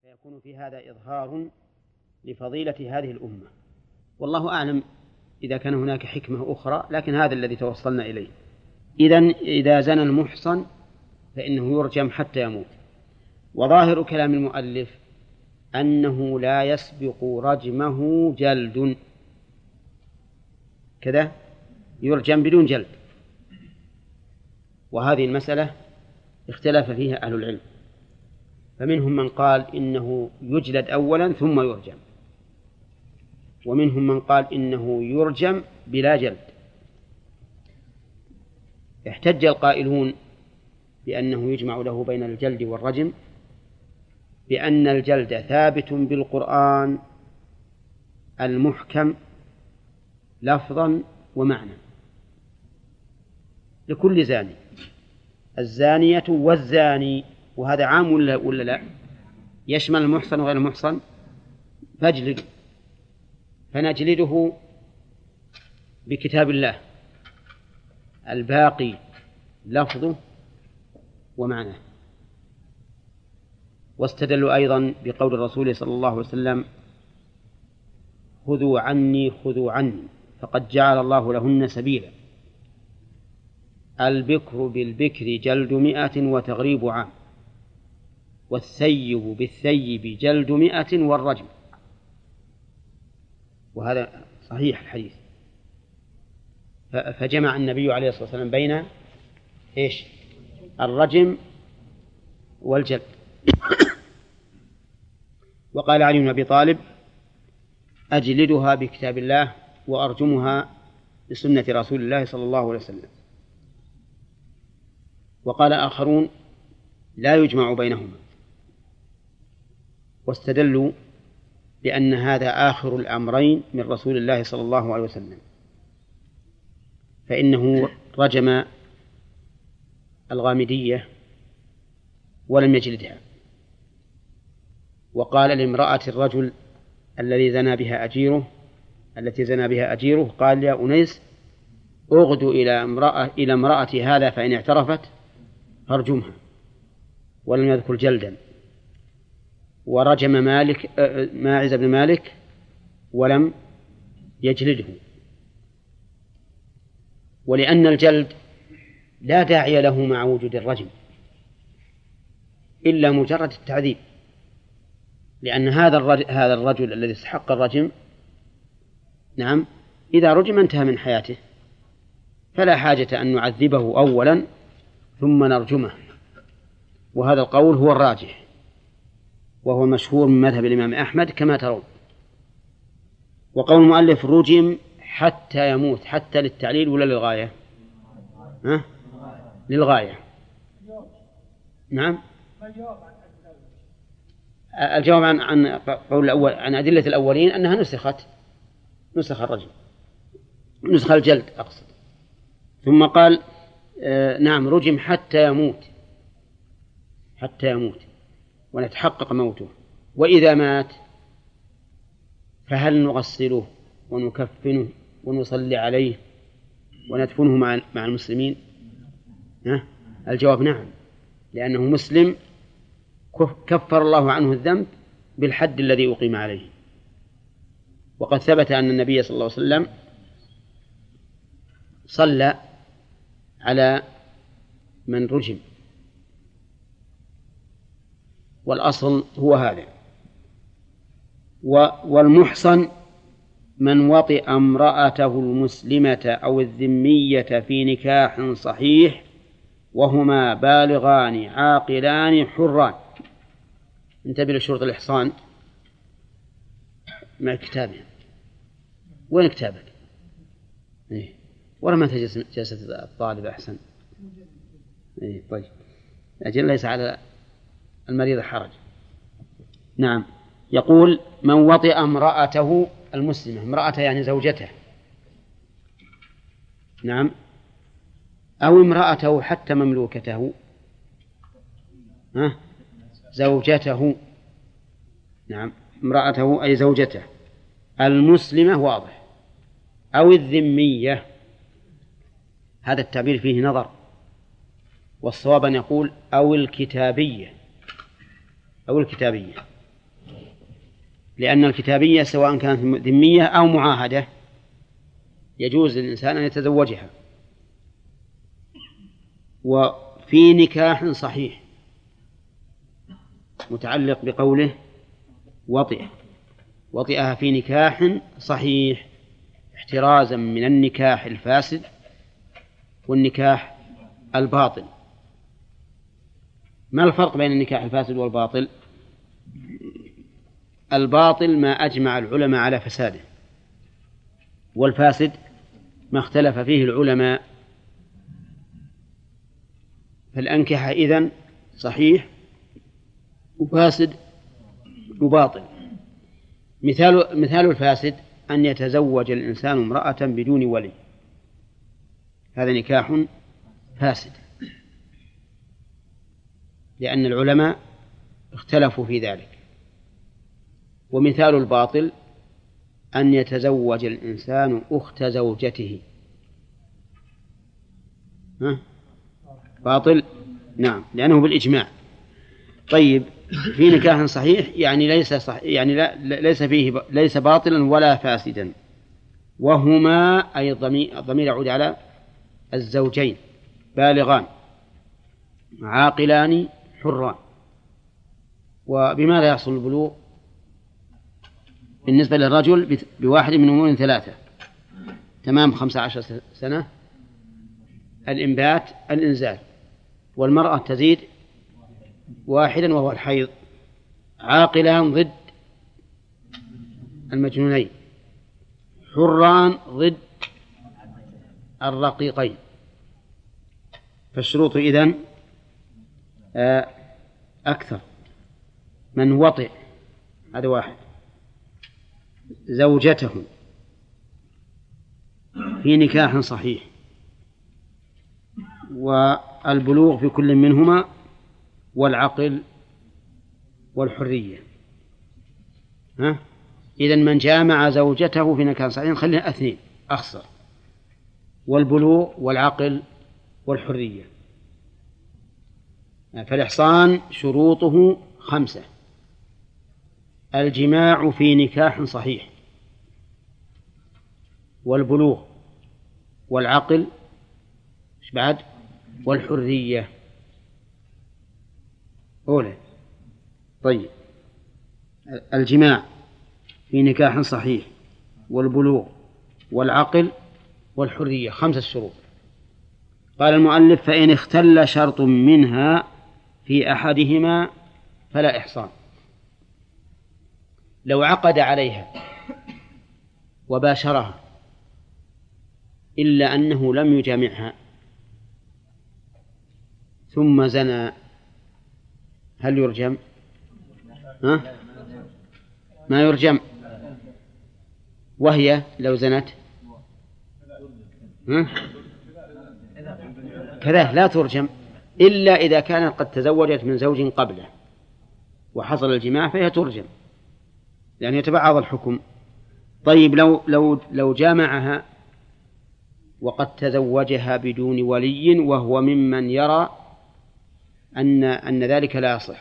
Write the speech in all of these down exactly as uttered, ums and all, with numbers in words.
فيكون في هذا إظهار لفضيلة هذه الأمة، والله أعلم إذا كان هناك حكمة أخرى، لكن هذا الذي توصلنا إليه. إذن إذا زنى المحصن فإنه يرجم حتى يموت. وظاهر كلام المؤلف أنه لا يسبق رجمه جلد، كذا يرجم بدون جلد، وهذه المسألة اختلف فيها أهل العلم، فمنهم من قال إنه يجلد أولا ثم يرجم، ومنهم من قال إنه يرجم بلا جلد. احتج القائلون بأنه يجمع له بين الجلد والرجم بأن الجلد ثابت بالقرآن المحكم لفظا ومعنى لكل زاني، الزانية والزاني، وهذا عام ولا, ولا لا؟ يشمل المحصن وغير المحصن. فاجلد، فنجلده بكتاب الله الباقي لفظه ومعناه. واستدلوا أيضا بقول الرسول صلى الله عليه وسلم: خذوا عني خذوا عني فقد جعل الله لهن سبيلا، البكر بالبكر جلد مئة وتغريب عام، والثيب بالثيب جلد مئة والرجم. وهذا صحيح الحديث. فجمع النبي عليه الصلاة والسلام بين إيش؟ الرجم والجلد. وقال علي بن أبي طالب: أجلدها بكتاب الله وأرجمها بسنة رسول الله صلى الله عليه وسلم. وقال آخرون: لا يجمع بينهما، واستدلوا لأن هذا آخر الأمرين من رسول الله صلى الله عليه وسلم، فإنه رجم الغامدية ولم يجلدها، وقال لامرأة الرجل الذي زنى بها أجيره التي زنى بها أجيره، قال: يا أنيس، أغدو إلى امرأة إلى امرأة هذا فإن اعترفت فارجمها، ولم يذكر جلدا. ورجم مالك ماعز بن مالك ولم يجلده، ولأن الجلد لا داعي له مع وجود الرجم إلا مجرد التعذيب، لأن هذا الرجل, هذا الرجل الذي استحق الرجم، نعم، إذا رجم انتهى من حياته، فلا حاجة أن نعذبه أولا ثم نرجمه. وهذا القول هو الراجح، وهو مشهور من مذهب الإمام أحمد كما ترون. وقول المؤلف رجم حتى يموت، حتى للتعليل ولا للغاية؟ ها؟ للغاية. نعم. الجواب عن عن قول الأول عن أدلة الأولين أنها نسخت نسخ الرجم، نسخ الجلد أقصد. ثم قال: آه نعم، رجم حتى يموت، حتى يموت ونتحقق موته. وإذا مات فهل نغسله ونكفنه ونصلي عليه وندفنه مع مع المسلمين؟ ها؟ الجواب نعم، لأنه مسلم كفر الله عنه الذنب بالحد الذي أقيم عليه. وقد ثبت أن النبي صلى الله عليه وسلم صلى على من رجم، والأصل هو هذا. والمحصن من وطئ امرأته المسلمة أو الذمية في نكاح صحيح وهما بالغان عاقلان حران. انتبه لشروط الإحصان مع كتابه. وين كتابك؟ إيه. ولا ما تجلس جلسة الطالب أحسن. إيه طيب، أجل ليس على المريض حرج. نعم، يقول: من وطئ امرأته المسلمة، امرأته يعني زوجته، نعم، أو امرأته حتى مملوكته، ها؟ زوجته، نعم، امرأته أي زوجته المسلمة، واضح، أو الذمية. هذا التعبير فيه نظر، والصواب أن يقول أو الكتابية، أو الكتابية، لأن الكتابية سواء كانت ذمية أو معاهدة يجوز للإنسان أن يتزوجها. وفي نكاح صحيح متعلق بقوله وطئ وطئها في نكاح صحيح احترازا من النكاح الفاسد والنكاح الباطل. ما الفرق بين النكاح الفاسد والباطل؟ الباطل ما أجمع العلماء على فساده، والفاسد ما اختلف فيه العلماء. فالأنكحة إذن صحيح وفاسد وباطل. مثال مثال الفاسد أن يتزوج الإنسان امرأة بدون ولي، هذا نكاح فاسد، لأن العلماء اختلفوا في ذلك. ومثال الباطل أن يتزوج الإنسان أخت زوجته، ها؟ باطل، نعم، لأنه بالإجماع. طيب في نكاح صحيح يعني ليس صح يعني لا ليس فيه ليس باطلا ولا فاسدا، وهما أي الضمير يعود على الزوجين بالغان عاقلان حران. وبماذا يحصل البلوغ بالنسبة للرجل؟ بواحد من أمور ثلاثة: تمام خمسة عشر سنة، الإنبات، الإنزال. والمرأة تزيد واحدا وهو الحيض. عاقلان ضد المجنونين، حران ضد الرقيقين. فالشروط إذن أكثر. من وطئ، هذا واحد، زوجته في نكاح صحيح، والبلوغ في كل منهما، والعقل والحرية. ها؟ إذن من جامع زوجته في نكاح صحيح خلينا اثنين أخسر، والبلوغ والعقل والحرية. فالإحصان شروطه خمسة: الجماع في نكاح صحيح، والبلوغ، والعقل، إيش بعد؟ والحرية. أولى. طيب الجماع في نكاح صحيح، والبلوغ، والعقل، والحرية، خمسة شروط. قال المؤلف: فإن اختل شرط منها في أحدهما فلا إحصان. لو عقد عليها وباشرها إلا أنه لم يجامعها ثم زنى، هل يرجم؟ ها؟ ما يرجم. وهي لو زنت ها؟ كذا لا ترجم إلا إذا كانت قد تزوجت من زوج قبله وحصل الجماع فهي ترجم، يعني يتبعض الحكم. طيب لو لو لو جامعها وقد تزوجها بدون ولي وهو ممن يرى أن أن ذلك لا يصح،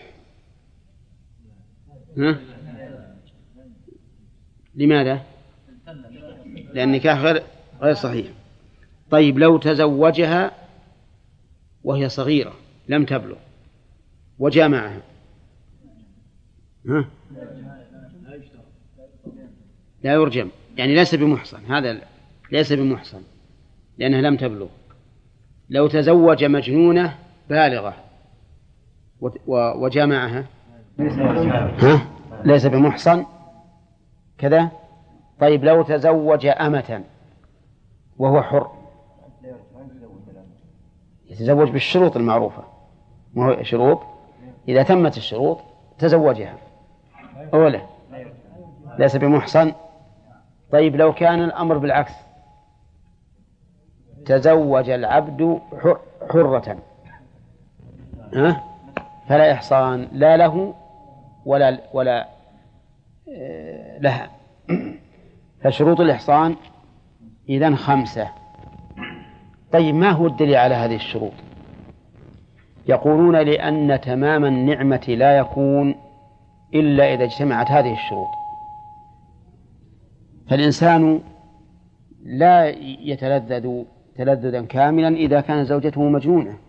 ها؟ لماذا؟ لأن النكاح غير غير صحيح. طيب لو تزوجها وهي صغيرة لم تبلغ وجامعها، ها؟ لا يرجم، يعني ليس بمحصن، هذا ليس بمحصن لأنها لم تبلغ. لو تزوج مجنونة بالغة وجامعها، ها؟ ليس بمحصن كذا. طيب لو تزوج أمة وهو حر، يتزوج بالشروط المعروفة، ما هو شروط، إذا تمت الشروط تزوجها. أولا ليس بمحصن. طيب لو كان الأمر بالعكس، تزوج العبد حرة، ها؟ فلا إحصان لا له ولا ولا لها. فشروط الإحصان إذن خمسة. طيب ما هو الدليل على هذه الشروط؟ يقولون لأن تمام النعمة لا يكون إلا إذا اجتمعت هذه الشروط. فالإنسان لا يتلذذ تلذذا كاملا إذا كان زوجته مجنونة،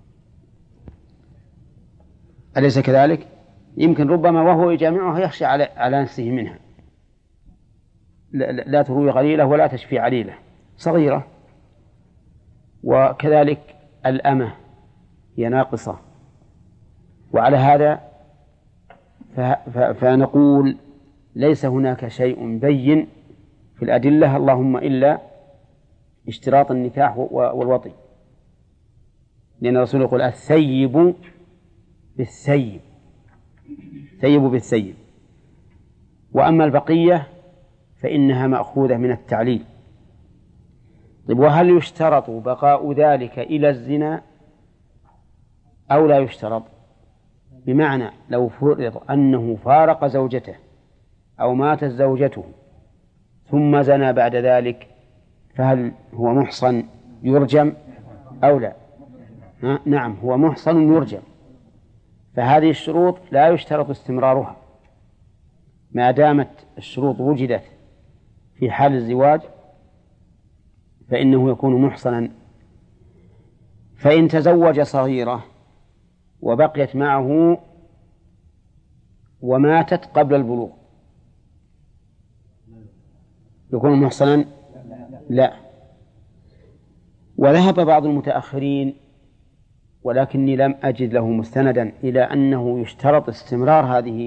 أليس كذلك؟ يمكن ربما وهو يجامعها يخشى على على نفسه منها، لا, لا تروي غليلة ولا تشفي عليلة صغيرة. وكذلك الأمة هي ناقصة. وعلى هذا فنقول ليس هناك شيء بين في الأدلة اللهم إلا اشتراط النكاح والوطي، لأن الرسول يقول الثيب بالثيب، ثيب بالثيب. وأما البقية فإنها مأخوذة من التعليل. طيب، وهل يشترط بقاء ذلك إلى الزنا أو لا يشترط؟ بمعنى لو فرض أنه فارق زوجته أو ماتت زوجته ثم زنى بعد ذلك، فهل هو محصن يرجم أو لا؟ نعم، هو محصن يرجم. فهذه الشروط لا يشترط استمرارها ما دامت الشروط وجدت في حال الزواج، فإنه يكون محصنا. فإن تزوج صغيرة وبقيت معه وماتت قبل البلوغ يكون محصنا؟ لا. وذهب بعض المتأخرين، ولكني لم أجد له مستندا، إلى أنه يشترط استمرار هذه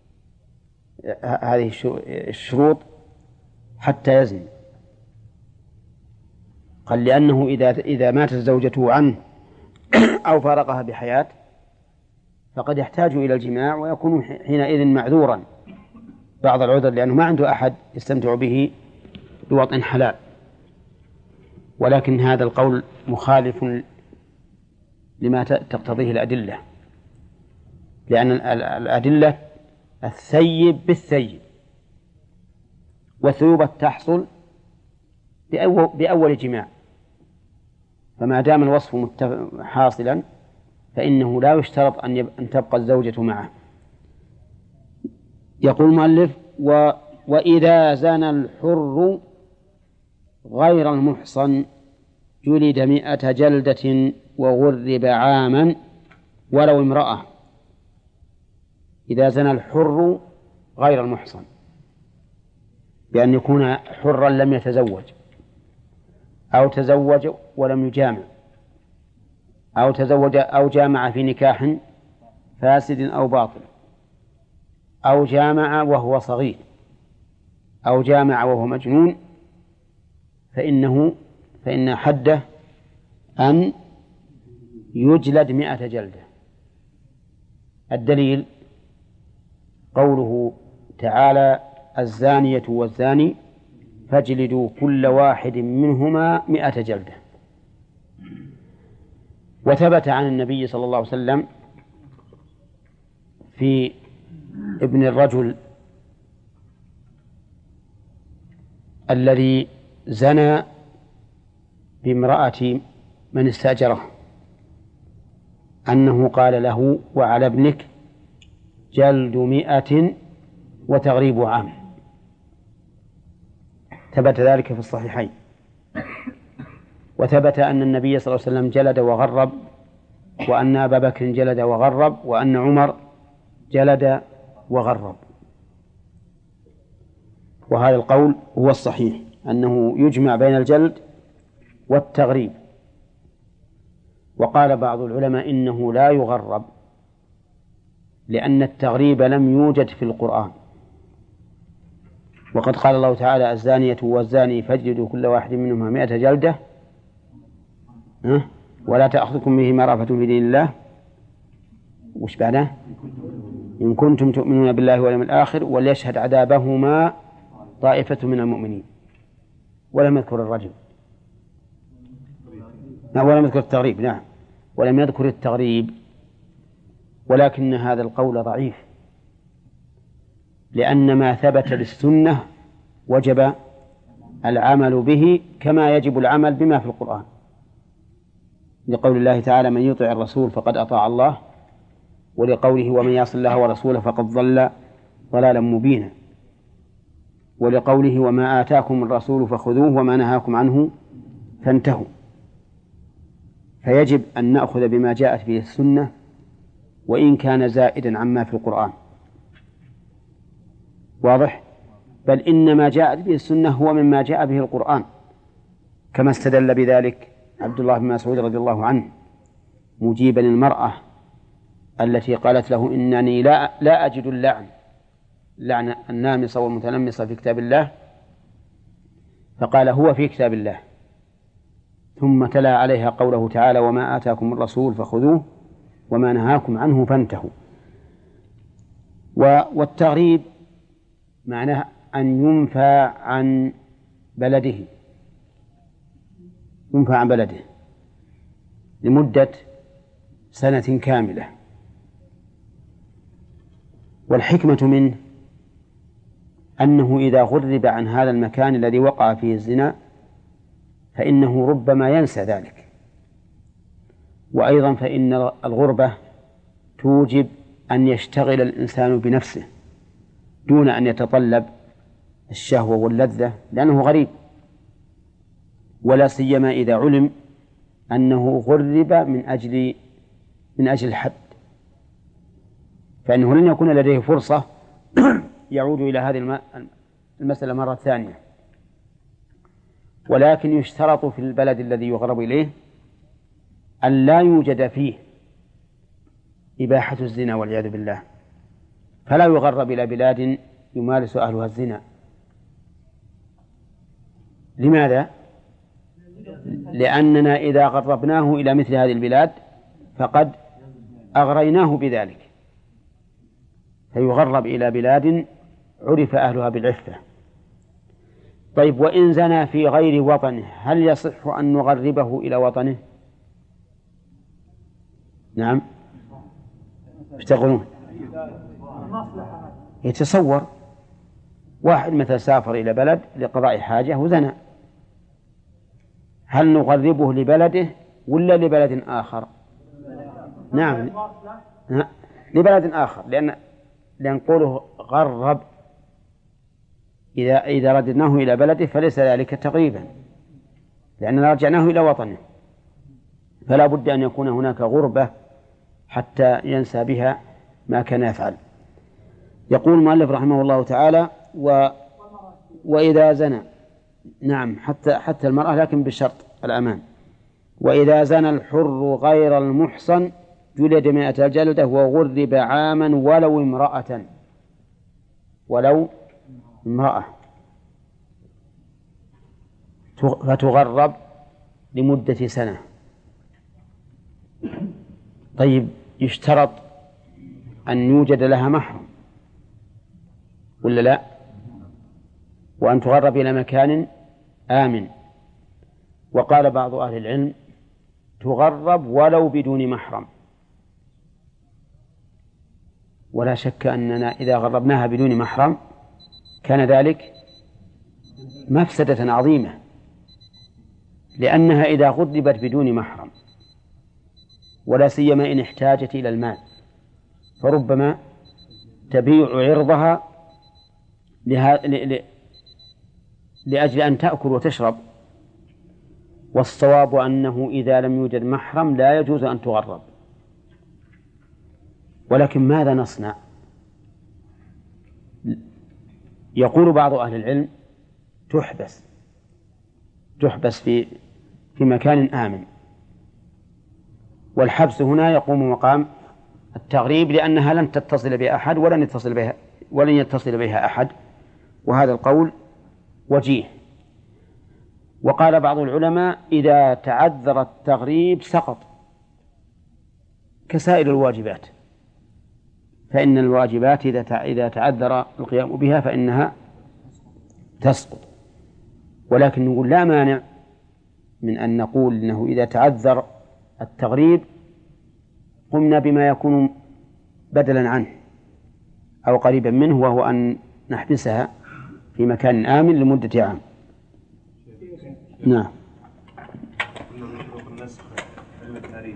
هذه الشروط حتى يزني. قال لأنه إذا إذا ماتت زوجته عنه أو فارقها بحياة فقد يحتاج إلى الجماع ويكون حينئذ معذورا بعض العذر، لأنه ما عنده أحد يستمتع به بوطء حلال. ولكن هذا القول مخالف لما تقتضيه الأدلة، لأن الأدلة الثيب بالثيب، والثيوبة تحصل بأول جماع، فما دام الوصف حاصلا فإنه لا يشترط أن تبقى الزوجة معه. يقول المؤلف: و وإذا زنى الحر غير المحصن جلد مئة جلدة وغرب عاما ولو امرأة. إذا زنى الحر غير المحصن بأن يكون حرا لم يتزوج، أو تزوج ولم يجامع، أو تزوج أو جامع في نكاح فاسد أو باطل، أو جامع وهو صغير، أو جامع وهو مجنون، فإنه فإن حده أن يجلد مئة جلدة. الدليل قوله تعالى: الزانية والزاني فاجلدوا كل واحد منهما مئة جلدة. وثبت عن النبي صلى الله عليه وسلم في ابن الرجل الذي زنى بامرأة من استأجره أنه قال له: وعلى ابنك جلد مئة وتغريب عام. ثبت ذلك في الصحيحين. وثبت أن النبي صلى الله عليه وسلم جلد وغرب، وأن أبا بكر جلد وغرب، وأن عمر جلد وغرب. وهذا القول هو الصحيح، أنه يجمع بين الجلد والتغريب. وقال بعض العلماء إنه لا يغرب، لأن التغريب لم يوجد في القرآن. وقد قال الله تعالى: الزانية والزاني فاجلدوا كل واحد منهما مئة جلدة ولا تأخذكم بهما رأفة في دين الله، وش بعده؟ إن كنتم تؤمنون بالله واليوم الآخر وليشهد عذابهما طائفة من المؤمنين. ولم يذكر الرجل، ولم يذكر التغريب، نعم، ولم يذكر التغريب. ولكن هذا القول ضعيف، لأن ما ثبت بالسنة وجب العمل به كما يجب العمل بما في القرآن، لقول الله تعالى: من يطع الرسول فقد أطاع الله، ولقوله: ومن يعص الله ورسوله فقد ضل ضلالا مبينا. ولقوله وما آتاكم الرسول فخذوه وما نهاكم عنه فانتهوا. فيجب أن نأخذ بما جاءت به السنة وإن كان زائدا عما في القرآن. واضح؟ بل إن ما جاءت به السنة هو مما جاء به القرآن، كما استدل بذلك عبد الله بن مسعود رضي الله عنه مجيبا المرأة التي قالت له إنني لا, لا أجد اللعن لعن النامصة والمتنمصة في كتاب الله، فقال هو في كتاب الله، ثم تلا عليها قوله تعالى وما آتاكم الرسول فخذوه وما نهاكم عنه فانتهوا. والتغريب معناه أن ينفى عن بلده ينفى عن بلده لمدة سنة كاملة. والحكمة منه أنه إذا غرب عن هذا المكان الذي وقع فيه الزنا فإنه ربما ينسى ذلك. وأيضا فإن الغربة توجب أن يشتغل الإنسان بنفسه دون أن يتطلب الشهوة واللذة لأنه غريب، ولا سيما إذا علم أنه غرب من أجل من أجل الحد، فإنه لن يكون لديه فرصة يعود إلى هذه المسألة مرة ثانية. ولكن يشترط في البلد الذي يغرب إليه أن لا يوجد فيه إباحة الزنا والعياذ بالله، فلا يغرب إلى بلاد يمارس أهلها الزنا. لماذا؟ لأننا إذا غربناه إلى مثل هذه البلاد فقد أغريناه بذلك، فيغرب إلى بلاد عرف أهلها بالعفة. طيب وإن زنى في غير وطنه هل يصح أن نغربه إلى وطنه؟ نعم. ايش تقولون؟ يتصور واحد مثلا سافر إلى بلد لقضاء حاجة وزنى، هل نغربه لبلده ولا لبلد آخر؟ نعم لبلد آخر، لأن لأن قوله غرب إذا إذا رددناه إلى بلده فليس ذلك تقريبا، لأننا رجعناه إلى وطنه، فلا بد أن يكون هناك غربة حتى ينسى بها ما كان يفعل. يقول المؤلف رحمه الله تعالى و وإذا زنى، نعم حتى حتى المرأة لكن بشرط الأمان. وإذا زنى الحر غير المحصن جلد مئة جلدة وغرب عاما ولو امرأة ولو امرأة فتغرب لمدة سنة. طيب يشترط أن يوجد لها محرم ولا لا؟ وأن تغرب إلى مكان آمن. وقال بعض أهل العلم تغرب ولو بدون محرم، ولا شك أننا إذا غربناها بدون محرم كان ذلك مفسدة عظيمة، لأنها إذا غربت بدون محرم ولا سيما إن احتاجت إلى المال فربما تبيع عرضها لها لأجل أن تأكل وتشرب. والصواب أنه إذا لم يوجد محرم لا يجوز أن تغرب. ولكن ماذا نصنع؟ يقول بعض أهل العلم تحبس تحبس في في مكان آمن، والحبس هنا يقوم مقام التغريب لأنها لن تتصل بأحد ولن يتصل بها ولن يتصل بها أحد، وهذا القول وجيه. وقال بعض العلماء إذا تعذر التغريب سقط كسائر الواجبات، فإن الواجبات إذا تعذر القيام بها فإنها تسقط. ولكن نقول لا مانع من أن نقول إنه إذا تعذر التغريب قمنا بما يكون بدلا عنه أو قريبا منه، وهو أن نحبسها في مكان آمن لمدة عام. نعم. النسخ علم التاريخ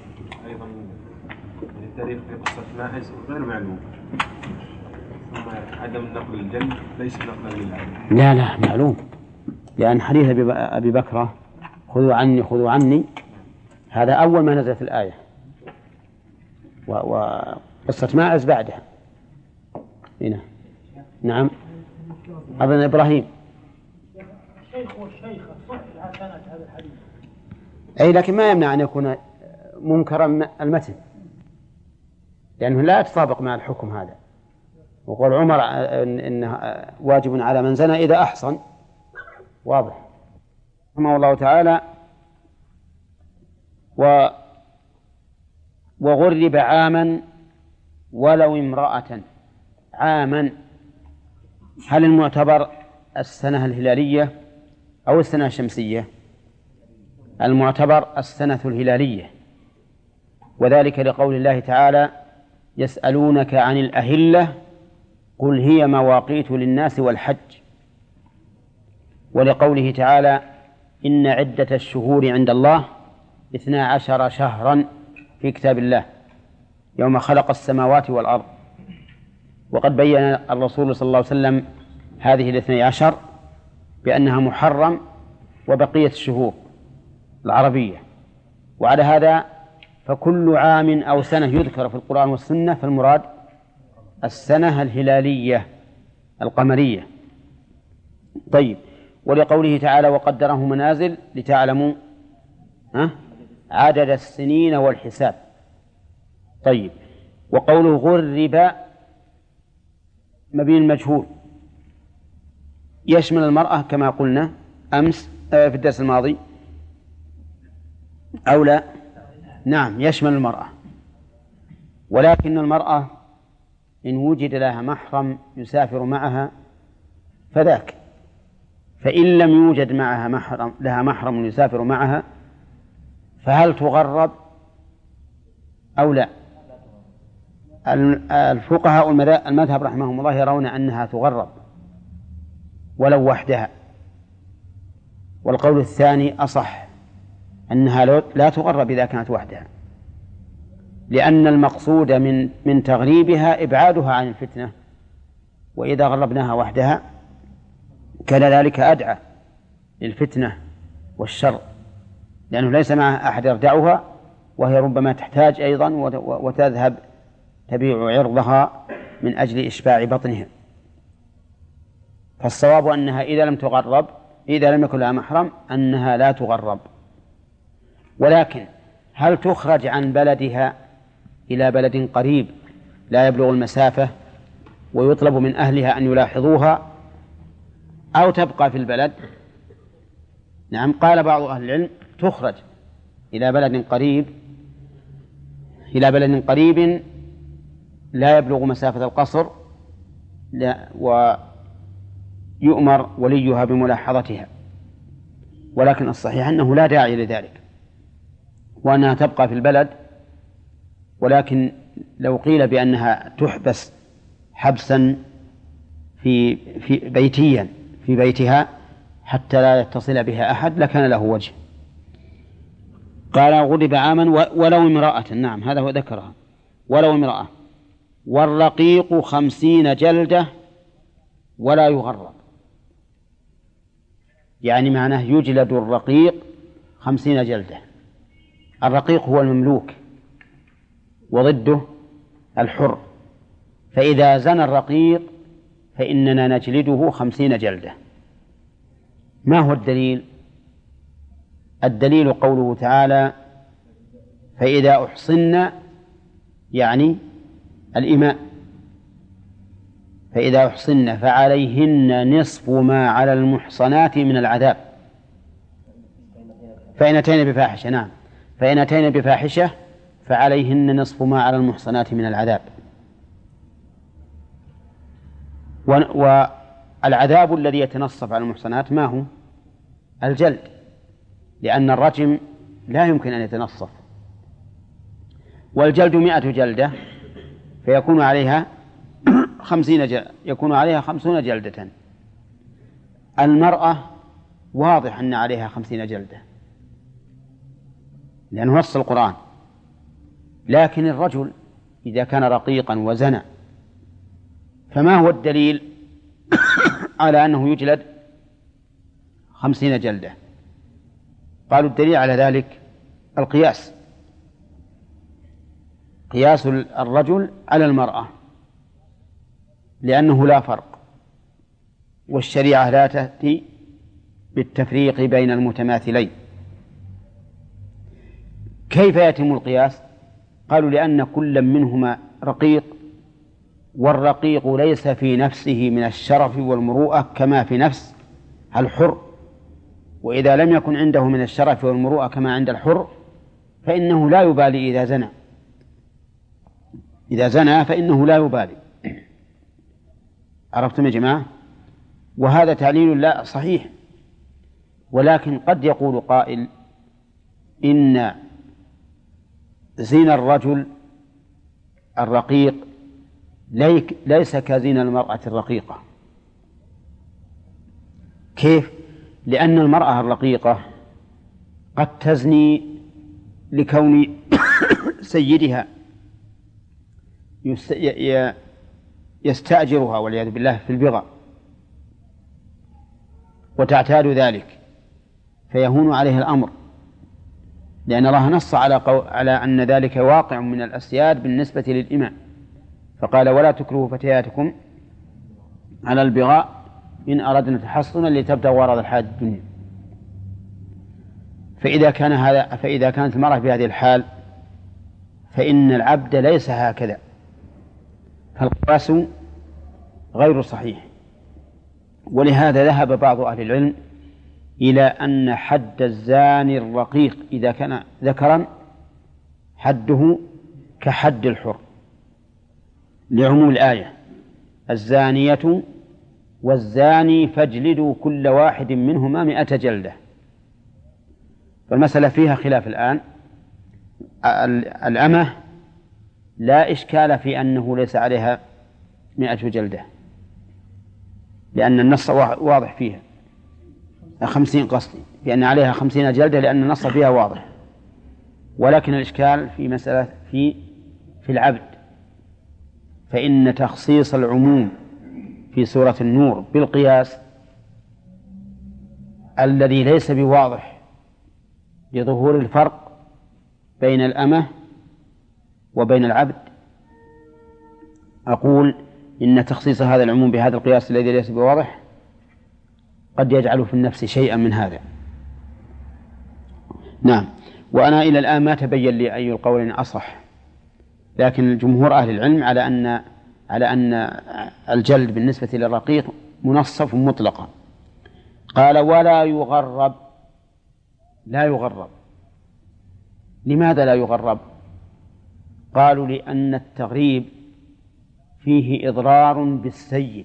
وأيضا التاريخ في قصة ماعز غير معلوم، ثم عدم نقل الجلد ليس نقلا للعدم. لا لا معلوم، لأن حديث أبي بكرة خذوا عني خذوا عني هذا أول ما نزلت الآية، وقصة ماعز بعدها. هنا نعم أبن إبراهيم الشيخ والشيخ صح سنة هذا الحديث، أي لكن ما يمنع أن يكون منكرا المتن، لأنه لا يتطابق مع الحكم هذا. وقال عمر إنه واجب على من زنى إذا أحصن، واضح. رحمه الله تعالى. و وغرب عاما ولو امرأة. عاما هل المعتبر السنة الهلالية أو السنة الشمسية؟ المعتبر السنة الهلالية، وذلك لقول الله تعالى يسألونك عن الأهلة قل هي مواقيت للناس والحج، ولقوله تعالى إن عدة الشهور عند الله اثنا عشر شهرا في كتاب الله يوم خلق السماوات والأرض. وقد بين الرسول صلى الله عليه وسلم هذه الاثني عشر بأنها محرم وبقية الشهور العربية. وعلى هذا فكل عام أو سنة يذكر في القرآن والسنة فالمراد السنة الهلالية القمرية. طيب، ولقوله تعالى وقدره منازل لتعلموا عدد السنين والحساب. طيب، وقوله غرب مبني المجهول يشمل المرأة كما قلنا أمس في الدرس الماضي أو لا؟ نعم يشمل المرأة، ولكن المرأة إن وجد لها محرم يسافر معها فذاك، فإن لم يوجد معها محرم لها محرم يسافر معها فهل تغرب أو لا؟ الفقهاء المذهب رحمهم الله يرون أنها تغرب ولو وحدها، والقول الثاني أصح أنها لا تغرب إذا كانت وحدها، لأن المقصود من من تغريبها إبعادها عن الفتنة، وإذا غربناها وحدها كان ذلك أدعى للفتنة والشر، لأنه ليس معها أحد يردعها، وهي ربما تحتاج أيضا وتذهب تبيع عرضها من أجل إشباع بطنها. فالصواب أنها إذا لم تغرب إذا لم يكن لها محرم أنها لا تغرب. ولكن هل تخرج عن بلدها إلى بلد قريب لا يبلغ المسافة ويطلب من أهلها أن يلاحظوها، أو تبقى في البلد؟ نعم، قال بعض أهل العلم تخرج إلى بلد قريب إلى بلد قريب لا يبلغ مسافة القصر، لا ويؤمر وليها بملاحظتها، ولكن الصحيح أنه لا داعي لذلك وأنها تبقى في البلد. ولكن لو قيل بأنها تحبس حبسا في في بيتيا في بيتها حتى لا يتصل بها أحد لكان له وجه. قال غضب عاما ولو امرأة. نعم هذا هو ذكرها، ولو امرأة. والرقيق خمسين جلدة ولا يغرب، يعني معناه يجلد الرقيق خمسين جلدة. الرقيق هو المملوك وضده الحر، فإذا زنى الرقيق فإننا نجلده خمسين جلدة. ما هو الدليل؟ الدليل قوله تعالى فإذا أحصن، يعني الإماء، فإذا أحصن فعليهن نصف ما على المحصنات من العذاب فإن أتين بفاحشة. نعم، فإن أتين بفاحشة فعليهن نصف ما على المحصنات من العذاب. والعذاب الذي يتنصف على المحصنات ما هو؟ الجلد، لأن الرجم لا يمكن أن يتنصف، والجلد مئة جلدة فيكون عليها خمسين جلدة، يكون عليها خمسون جلدة. المرأة واضح أن عليها خمسين جلدة لأنه نص القرآن، لكن الرجل إذا كان رقيقا وزنى فما هو الدليل على أنه يجلد خمسين جلدة؟ قالوا الدليل على ذلك القياس، قياس الرجل على المرأة، لأنه لا فرق، والشريعة لا تأتي بالتفريق بين المتماثلين. كيف يتم القياس؟ قالوا لأن كل منهما رقيق، والرقيق ليس في نفسه من الشرف والمروءة كما في نفس الحر، وإذا لم يكن عنده من الشرف والمروءة كما عند الحر فإنه لا يبالي إذا زنى، إذا زنى فإنه لا يبالي. عرفتم يا جماعة؟ وهذا تعليل لا صحيح، ولكن قد يقول قائل إن زين الرجل الرقيق ليس كزين المرأة الرقيقة. كيف؟ لأن المرأة الرقيقة قد تزني لكون سيدها يستأجرها والعياذ بالله في البغى وتعتاد ذلك فيهون عليه الأمر، لأن الله نص على, قو... على أن ذلك واقع من الأسياد بالنسبة للإمام، فقال ولا تكرهوا فتياتكم على البغاء إن أردنا تحصنا لتبتغوا عرض الحياة الدنيا. فإذا كان هذا فإذا كانت المرأة في هذه الحال فإن العبد ليس هكذا، فالقياس غير صحيح. ولهذا ذهب بعض أهل العلم إلى أن حد الزاني الرقيق إذا كان ذكرا حده كحد الحر، لعموم الآية الزانية والزاني فاجلدوا كل واحد منهما مئة جلدة. فالمسألة فيها خلاف الآن. الأمة لا إشكال في أنه ليس عليها مئة جلدة، لأن النص واضح فيها خمسين قصدي لأن عليها خمسين جلدة، لأن النص فيها واضح. ولكن الإشكال في مسألة في في العبد، فإن تخصيص العموم في سورة النور بالقياس الذي ليس بواضح لظهور الفرق بين الأمة وبين العبد، أقول إن تخصيص هذا العموم بهذا القياس الذي ليس بواضح قد يجعل في النفس شيئا من هذا. نعم. وأنا إلى الآن ما تبين لي أي القولين أصح، لكن الجمهور أهل العلم على أن على أن الجلد بالنسبة للرقيق منصف مطلقا. قال ولا يغرب. لا يغرب. لماذا لا يغرب؟ قالوا لأن التغريب فيه إضرار بالسيد،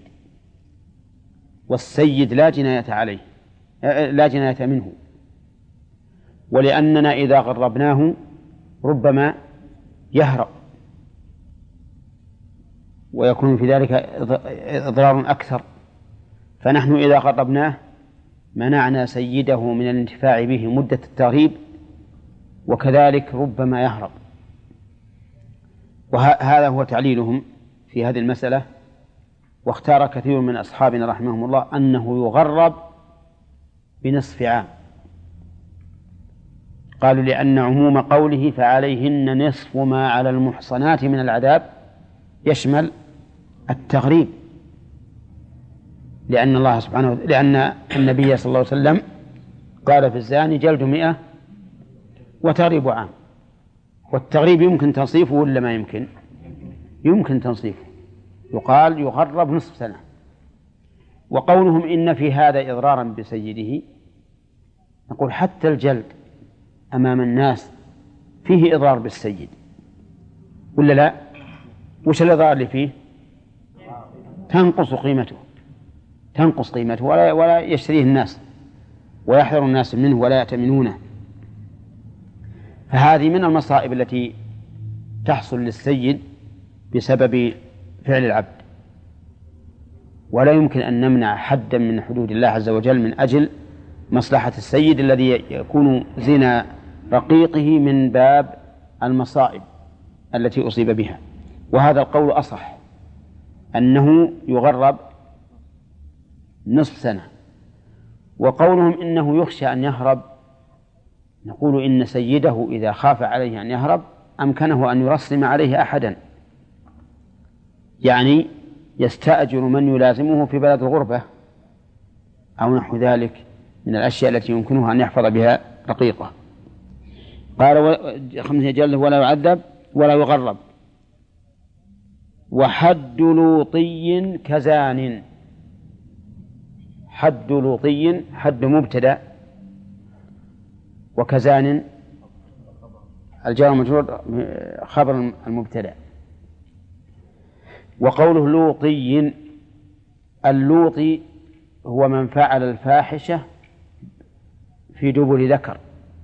والسيد لا جناية عليه لا جناية منه، ولأننا إذا غربناه ربما يهرب ويكون في ذلك إضرار أكثر، فنحن إذا غربناه منعنا سيده من الانتفاع به مدة التغريب، وكذلك ربما يهرب. وهذا هو تعليلهم في هذه المسألة. واختار كثير من أصحابنا رحمهم الله أنه يغرب بنصف عام. قالوا لأن عموم قوله فعليهن نصف ما على المحصنات من العذاب يشمل التغريب، لأن الله سبحانه لأن النبي صلى الله عليه وسلم قال في الزاني جلد مئة وتغريب عام. والتغريب يمكن تنصيفه ولا ما يمكن؟ يمكن تنصيفه، يقال يغرب نصف سنة. وقولهم إن في هذا إضرارا بسيده، نقول حتى الجلد أمام الناس فيه إضرار بالسيد ولا لا؟ وش الإضرار اللي فيه؟ تنقص قيمته تنقص قيمته ولا, ولا يشتريه الناس ويحذر الناس منه ولا يأتمنونه. فهذه من المصائب التي تحصل للسيد بسبب فعل العبد، ولا يمكن أن نمنع حدا من حدود الله عز وجل من أجل مصلحة السيد الذي يكون زنا رقيقه من باب المصائب التي أصيب بها. وهذا القول أصح، أنه يغرب نصف سنة. وقولهم إنه يخشى أن يهرب، نقول إن سيده إذا خاف عليه أن يهرب أمكنه أن يرسم عليه أحدا، يعني يستأجر من يلازمه في بلد الغربة أو نحو ذلك من الأشياء التي يمكنه أن يحفظ بها رقيقه. قال خمسة جلد ولا يعذب ولا يغرب. وحد لوطي كزان. حد لوطي حد مبتدأ، وكزان الجار مجرور خبر المبتدأ. وقوله لوطي، اللوطي هو من فعل الفاحشة في دبر ذكر،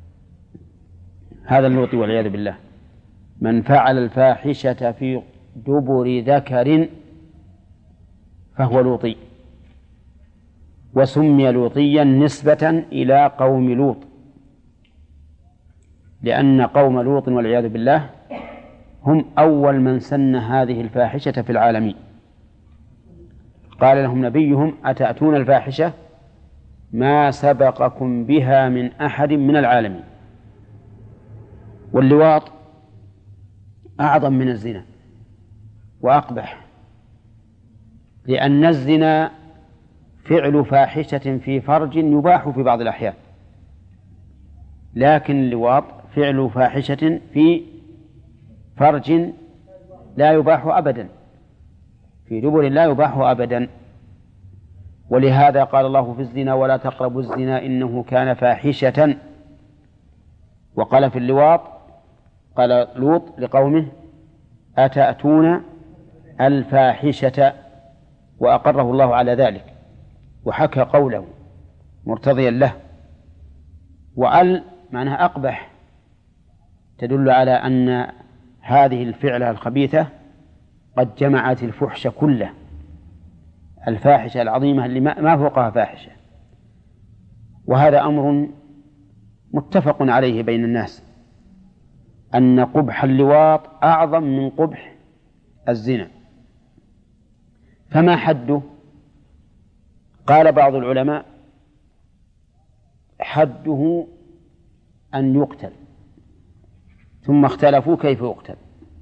هذا اللوطي والعياذ بالله، من فعل الفاحشة في دبر ذكر فهو لوطي. وسمي لوطيا نسبة إلى قوم لوط، لأن قوم لوط والعياذ بالله هم أول من سن هذه الفاحشة في العالمين. قال لهم نبيهم أتأتون الفاحشة ما سبقكم بها من أحد من العالمين. واللواط أعظم من الزنا وأقبح، لأن الزنا فعل فاحشة في فرج يباح في بعض الأحيان، لكن اللواط فعل فاحشة في فرج لا يباح أبدا، في دبر لا يباح أبدا. ولهذا قال الله في الزنا ولا تقربوا الزنا إنه كان فاحشة. وقال في اللواط قال لوط لقومه أتأتون الفاحشة، وأقره الله على ذلك وحكى قوله مرتضيا له. وأل معناها أقبح، تدل على أن هذه الفعلة الخبيثة قد جمعت الفحش كله، الفاحشة العظيمة اللي ما فوقها فاحشة. وهذا أمر متفق عليه بين الناس، أن قبح اللواط أعظم من قبح الزنا. فما حده؟ قال بعض العلماء حده أن يقتل، ثم اختلفوا كيف يقتل،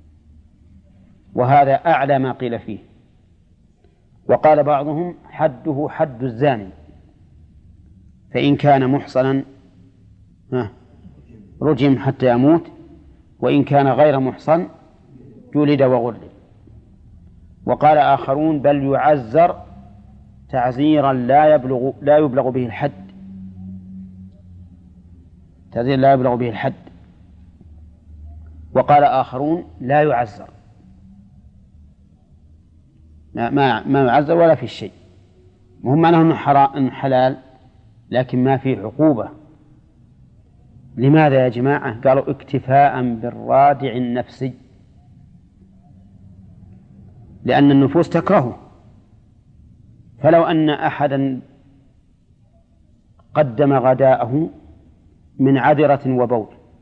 وهذا أعلى ما قيل فيه. وقال بعضهم حده حد الزاني، فإن كان محصنا رجم حتى يموت، وإن كان غير محصن جلد وغرد. وقال آخرون بل يعزر تعزيرا لا يبلغ لا يبلغ به الحد، تعزيرا لا يبلغ به الحد. وقال آخرون لا يعزر، ما ما يعزر ولا في الشيء، مهم أنه حلال لكن ما فيه عقوبة. لماذا يا جماعة؟ قالوا اكتفاء بالرادع النفسي، لأن النفوس تكرهه. فلو أن أحدا قدم غداءه من عذرة وبول،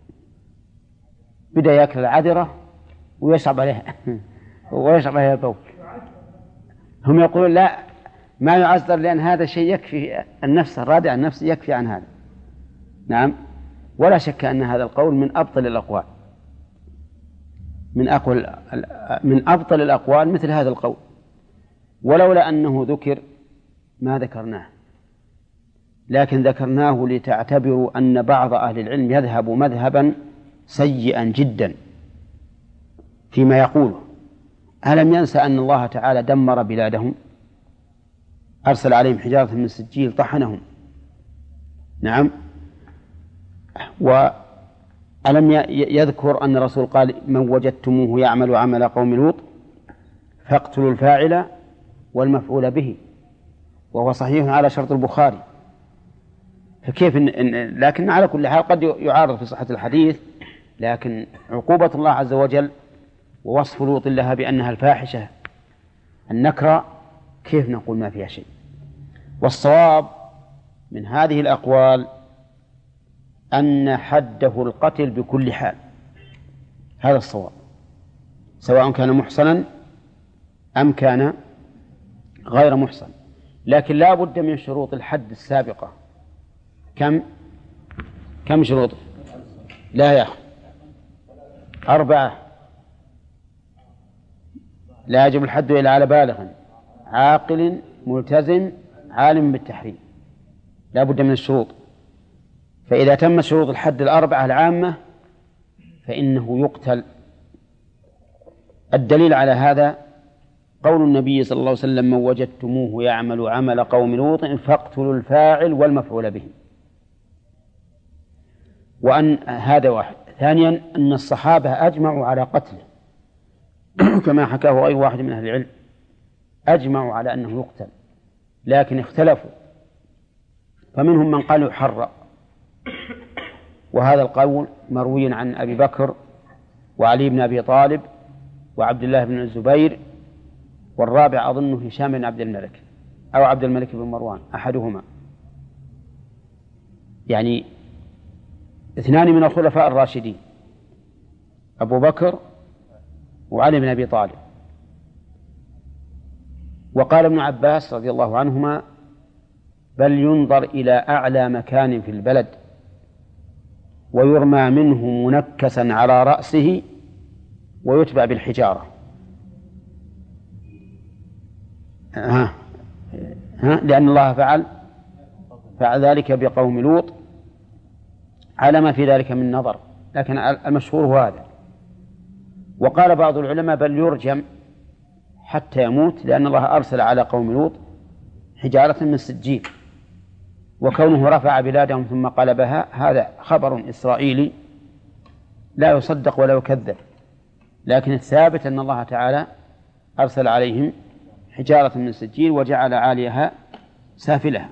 بدأ يأكل العذرة ويشرب عليها ويشرب عليها البول، هم يقولون لا ما يعذر، لأن هذا شيء يكفي النفس، الرادع النفسي يكفي عن هذا. نعم، ولا شك أن هذا القول من أبطل الأقوال، من أقول من أبطل الأقوال مثل هذا القول، ولولا أنه ذكر ما ذكرناه، لكن ذكرناه لتعتبروا أن بعض أهل العلم يذهب مذهبا سيئا جدا فيما يقوله. ألم ينسى أن الله تعالى دمر بلادهم، أرسل عليهم حجارة من سجيل طحنهم. نعم. وألم يذكر أن الرسول قال من وجدتموه يعمل عمل قوم لوط فاقتلوا الفاعل والمفعول به، وهو صحيح على شرط البخاري. فكيف إن إن لكن على كل حال قد يعارض في صحة الحديث، لكن عقوبة الله عز وجل ووصف لوط لها بأنها الفاحشة النكرة، كيف نقول ما فيها شيء؟ والصواب من هذه الأقوال أن حده القتل بكل حال، هذا الصواب، سواء كان محصنا أم كان غير محصن. لكن لا بد من شروط الحد السابقة. كم كم شروط؟ لا يا أخي، أربعة. لا يجب الحد إلا على بالغ عاقل ملتزم عالم بالتحريم، لا بد من الشروط. فإذا تم شروط الحد الأربعة العامة فإنه يقتل. الدليل على هذا قول النبي صلى الله عليه وسلم: من وجدتموه يعمل عمل قوم لوط فاقتلوا الفاعل والمفعول به. وأن هذا واحد. ثانيا أن الصحابة أجمعوا على قتله كما حكاه غير واحد من أهل العلم، أجمعوا على أنه يقتل، لكن اختلفوا، فمنهم من قال يحرق، وهذا القول مروي عن أبي بكر وعلي بن أبي طالب وعبد الله بن الزبير، والرابع أظنه هشام بن عبد الملك أو عبد الملك بن مروان أحدهما، يعني اثنان من الخلفاء الراشدين أبو بكر وعلي بن أبي طالب. وقال ابن عباس رضي الله عنهما: بل ينظر إلى أعلى مكان في البلد ويرمى منه منكسا على رأسه ويتبع بالحجارة. ها. ها. لأن الله فعل فعل ذلك بقوم لوط على ما في ذلك من نظر، لكن المشهور هو هذا. وقال بعض العلماء: بل يرجم حتى يموت، لأن الله أرسل على قوم لوط حجارة من سجيل، وكونه رفع بلادهم ثم قلبها هذا خبر إسرائيلي لا يصدق ولا يكذب، لكن الثابت أن الله تعالى أرسل عليهم حجارة من سجيل وجعل عاليها سافلها،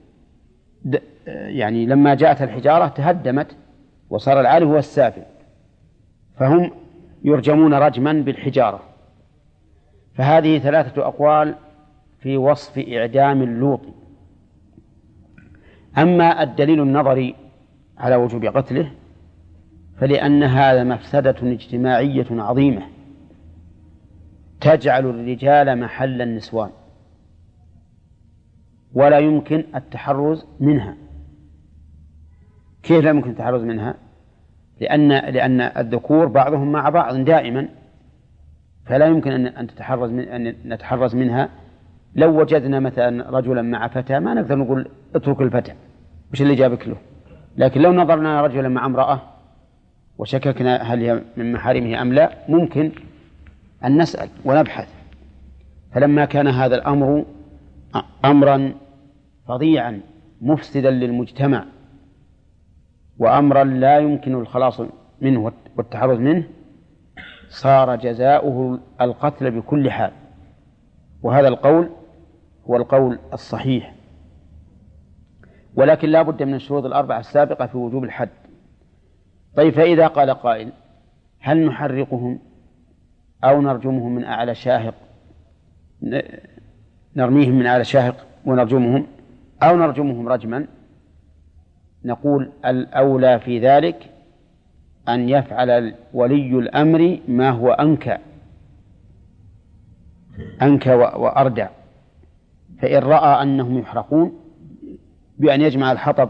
يعني لما جاءت الحجارة تهدمت وصار العالي هو السافل، فهم يرجمون رجما بالحجارة. فهذه ثلاثة أقوال في وصف إعدام اللوط. أما الدليل النظري على وجوب قتله فلأن هذا مفسدة اجتماعية عظيمة تجعل الرجال محل النسوان، ولا يمكن التحرز منها. كيف لا يمكن التحرز منها؟ لأن لأن الذكور بعضهم مع بعض دائما، فلا يمكن أن تتحرز من أن نتحرز منها. لو وجدنا مثلا رجلا مع فتاة ما نقدر نقول اترك الفتى، وش اللي جابك له؟ لكن لو نظرنا رجلا مع امرأة وشككنا هل هي من محارمه أم لا، ممكن أن نسأل ونبحث. فلما كان هذا الأمر أمرا فظيعا مفسدا للمجتمع وأمرا لا يمكن الخلاص منه والتحرز منه، صار جزاؤه القتل بكل حال. وهذا القول هو القول الصحيح. ولكن لا بد من الشروط الأربعة السابقة في وجوب الحد. طيب، فإذا قال قائل: هل نحرقهم أو نرجمهم من أعلى شاهق، نرميهم من أعلى شاهق ونرجمهم، أو نرجمهم رجما؟ نقول: الأولى في ذلك أن يفعل ولي الأمر ما هو أنكى أنكى وأردع. فإن رأى أنهم يحرقون بأن يجمع الحطب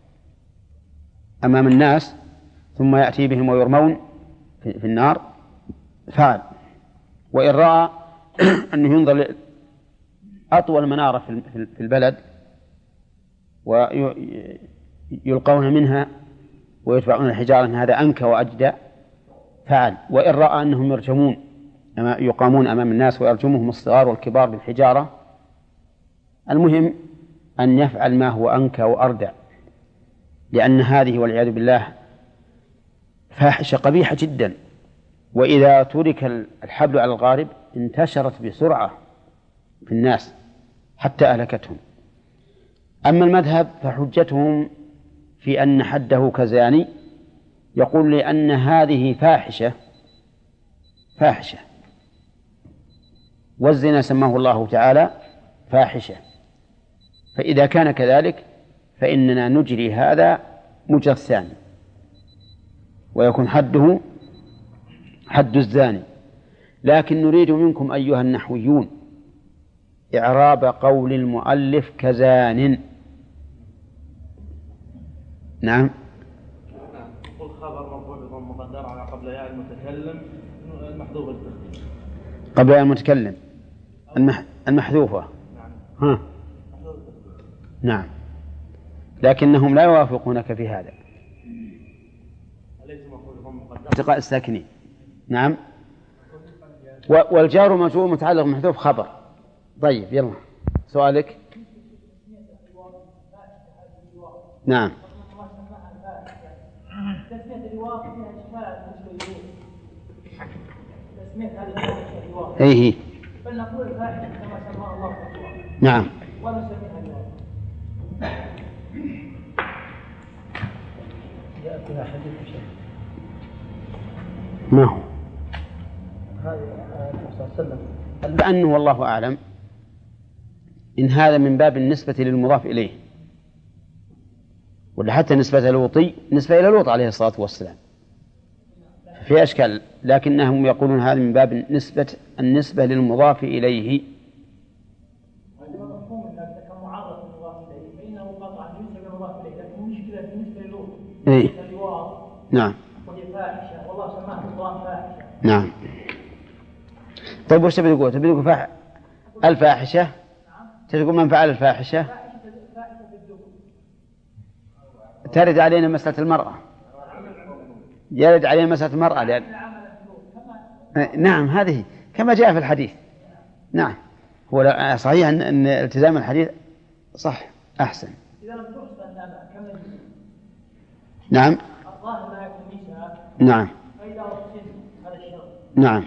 أمام الناس ثم يأتي بهم ويرمون في النار فعل. وإن رأى أنه ينظر أطول منارة في البلد ويلقون منها ويتبعون الحجارة هذا أنكى وأجدى فعل. وإن رأى أنهم يرجمون يقامون أمام الناس ويرجمهم الصغار والكبار بالحجارة، المهم أن يفعل ما هو أنكى وأردع، لأن هذه والعياذ بالله فاحشة قبيحة جدا. وإذا ترك الحبل على الغارب انتشرت بسرعة في الناس حتى أهلكتهم. أما المذهب فحجتهم في أن حده كزاني، يقول لأن هذه فاحشة فاحشة والزنا سماه الله تعالى فاحشة، فإذا كان كذلك فإننا نجري هذا مجرى الثاني ويكون حده حد الزاني. لكن نريد منكم أيها النحويون إعراب قول المؤلف كزان. نعم. قل خبر مرفوع بضم مقدر على قبل ياء المتكلم المحذوف التخفيف. قبل ياء المتكلم المح... المحذوفة. نعم. ها. نعم. لكنهم لا يوافقونك في هذا. أليس مرفوع بضم مقدر؟ التقاء الساكنين. نعم. و... والجار والمجرور متعلق محذوف خبر. طيب يلا سؤالك. نعم. ايه فلنقول الفاحشة كما سماه الله. نعم. ونسميها الواو. جاء فيها حديث شيء. ما هو؟ هذه الرسول صلى الله عليه وسلم. لأنه والله أعلم إن هذا من باب النسبة للمضاف إليه، ولا حتى نسبة لوطي نسبة إلى لوط عليه الصلاة والسلام في أشكال، لكنهم يقولون هذا من باب نسبة النسبة للمضاف إليه. إيه؟ نعم. نعم. طيب وش تبي تقول؟ تبي تقول فاح... الفاحشة؟ تقول من فعل الفاحشة؟ ترد علينا مسألة المرأة، يرد علينا مسألة المرأة لأن... نعم هذه كما جاء في الحديث. نعم هو صحيح أن, أن التزام الحديث صح أحسن. نعم. نعم. نعم.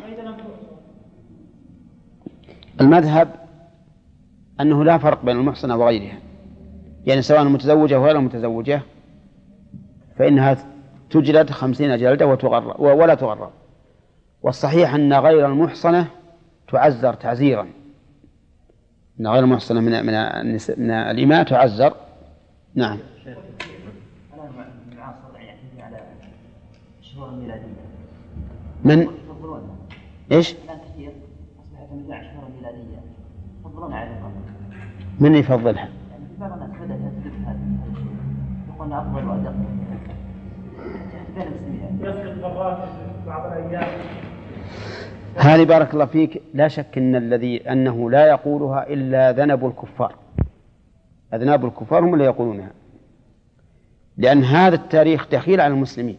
المذهب أنه لا فرق بين المحصنة وغيرها، يعني سواء متزوجة ولا متزوجة فإنها تجلد خمسين جلدة وتغرب ولا تغرب. والصحيح أن غير المحصنة تعزر تعزيرا، أن غير المحصنة من من من الإماء تعزر. نعم. من إيش؟ من يفضلها؟ هذه بارك الله فيك لا شك أن الذي أنه لا يقولها إلا ذنب الكفار، أذناب الكفار هم اللي يقولونها، لأن هذا التاريخ دخيل على المسلمين.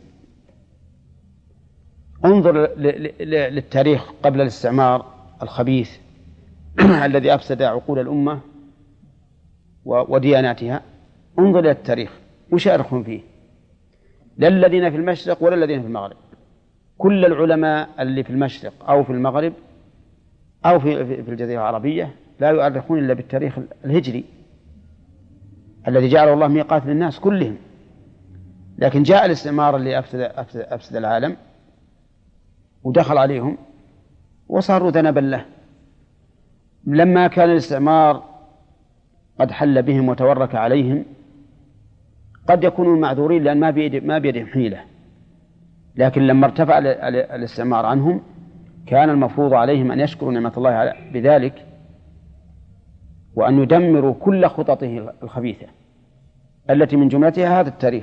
انظر للتاريخ قبل الاستعمار الخبيث الذي أفسد عقول الأمة ودياناتها. انظر إلى التاريخ وش يأرخون فيه، لا الذين في المشرق ولا الذين في المغرب. كل العلماء اللي في المشرق أو في المغرب أو في في الجزيرة العربية لا يؤرخون إلا بالتاريخ الهجري الذي جعله الله ميقات للناس كلهم. لكن جاء الاستعمار اللي أفسد, أفسد, أفسد العالم ودخل عليهم وصاروا ذنبا له. لما كان الاستعمار قد حل بهم وتورك عليهم قد يكونوا معذورين لأن ما بيد ما بيدهم حيلة، لكن لما ارتفع الاستعمار عنهم كان المفروض عليهم أن يشكروا نعمة الله بذلك وأن يدمروا كل خططه الخبيثة التي من جملتها هذا التاريخ.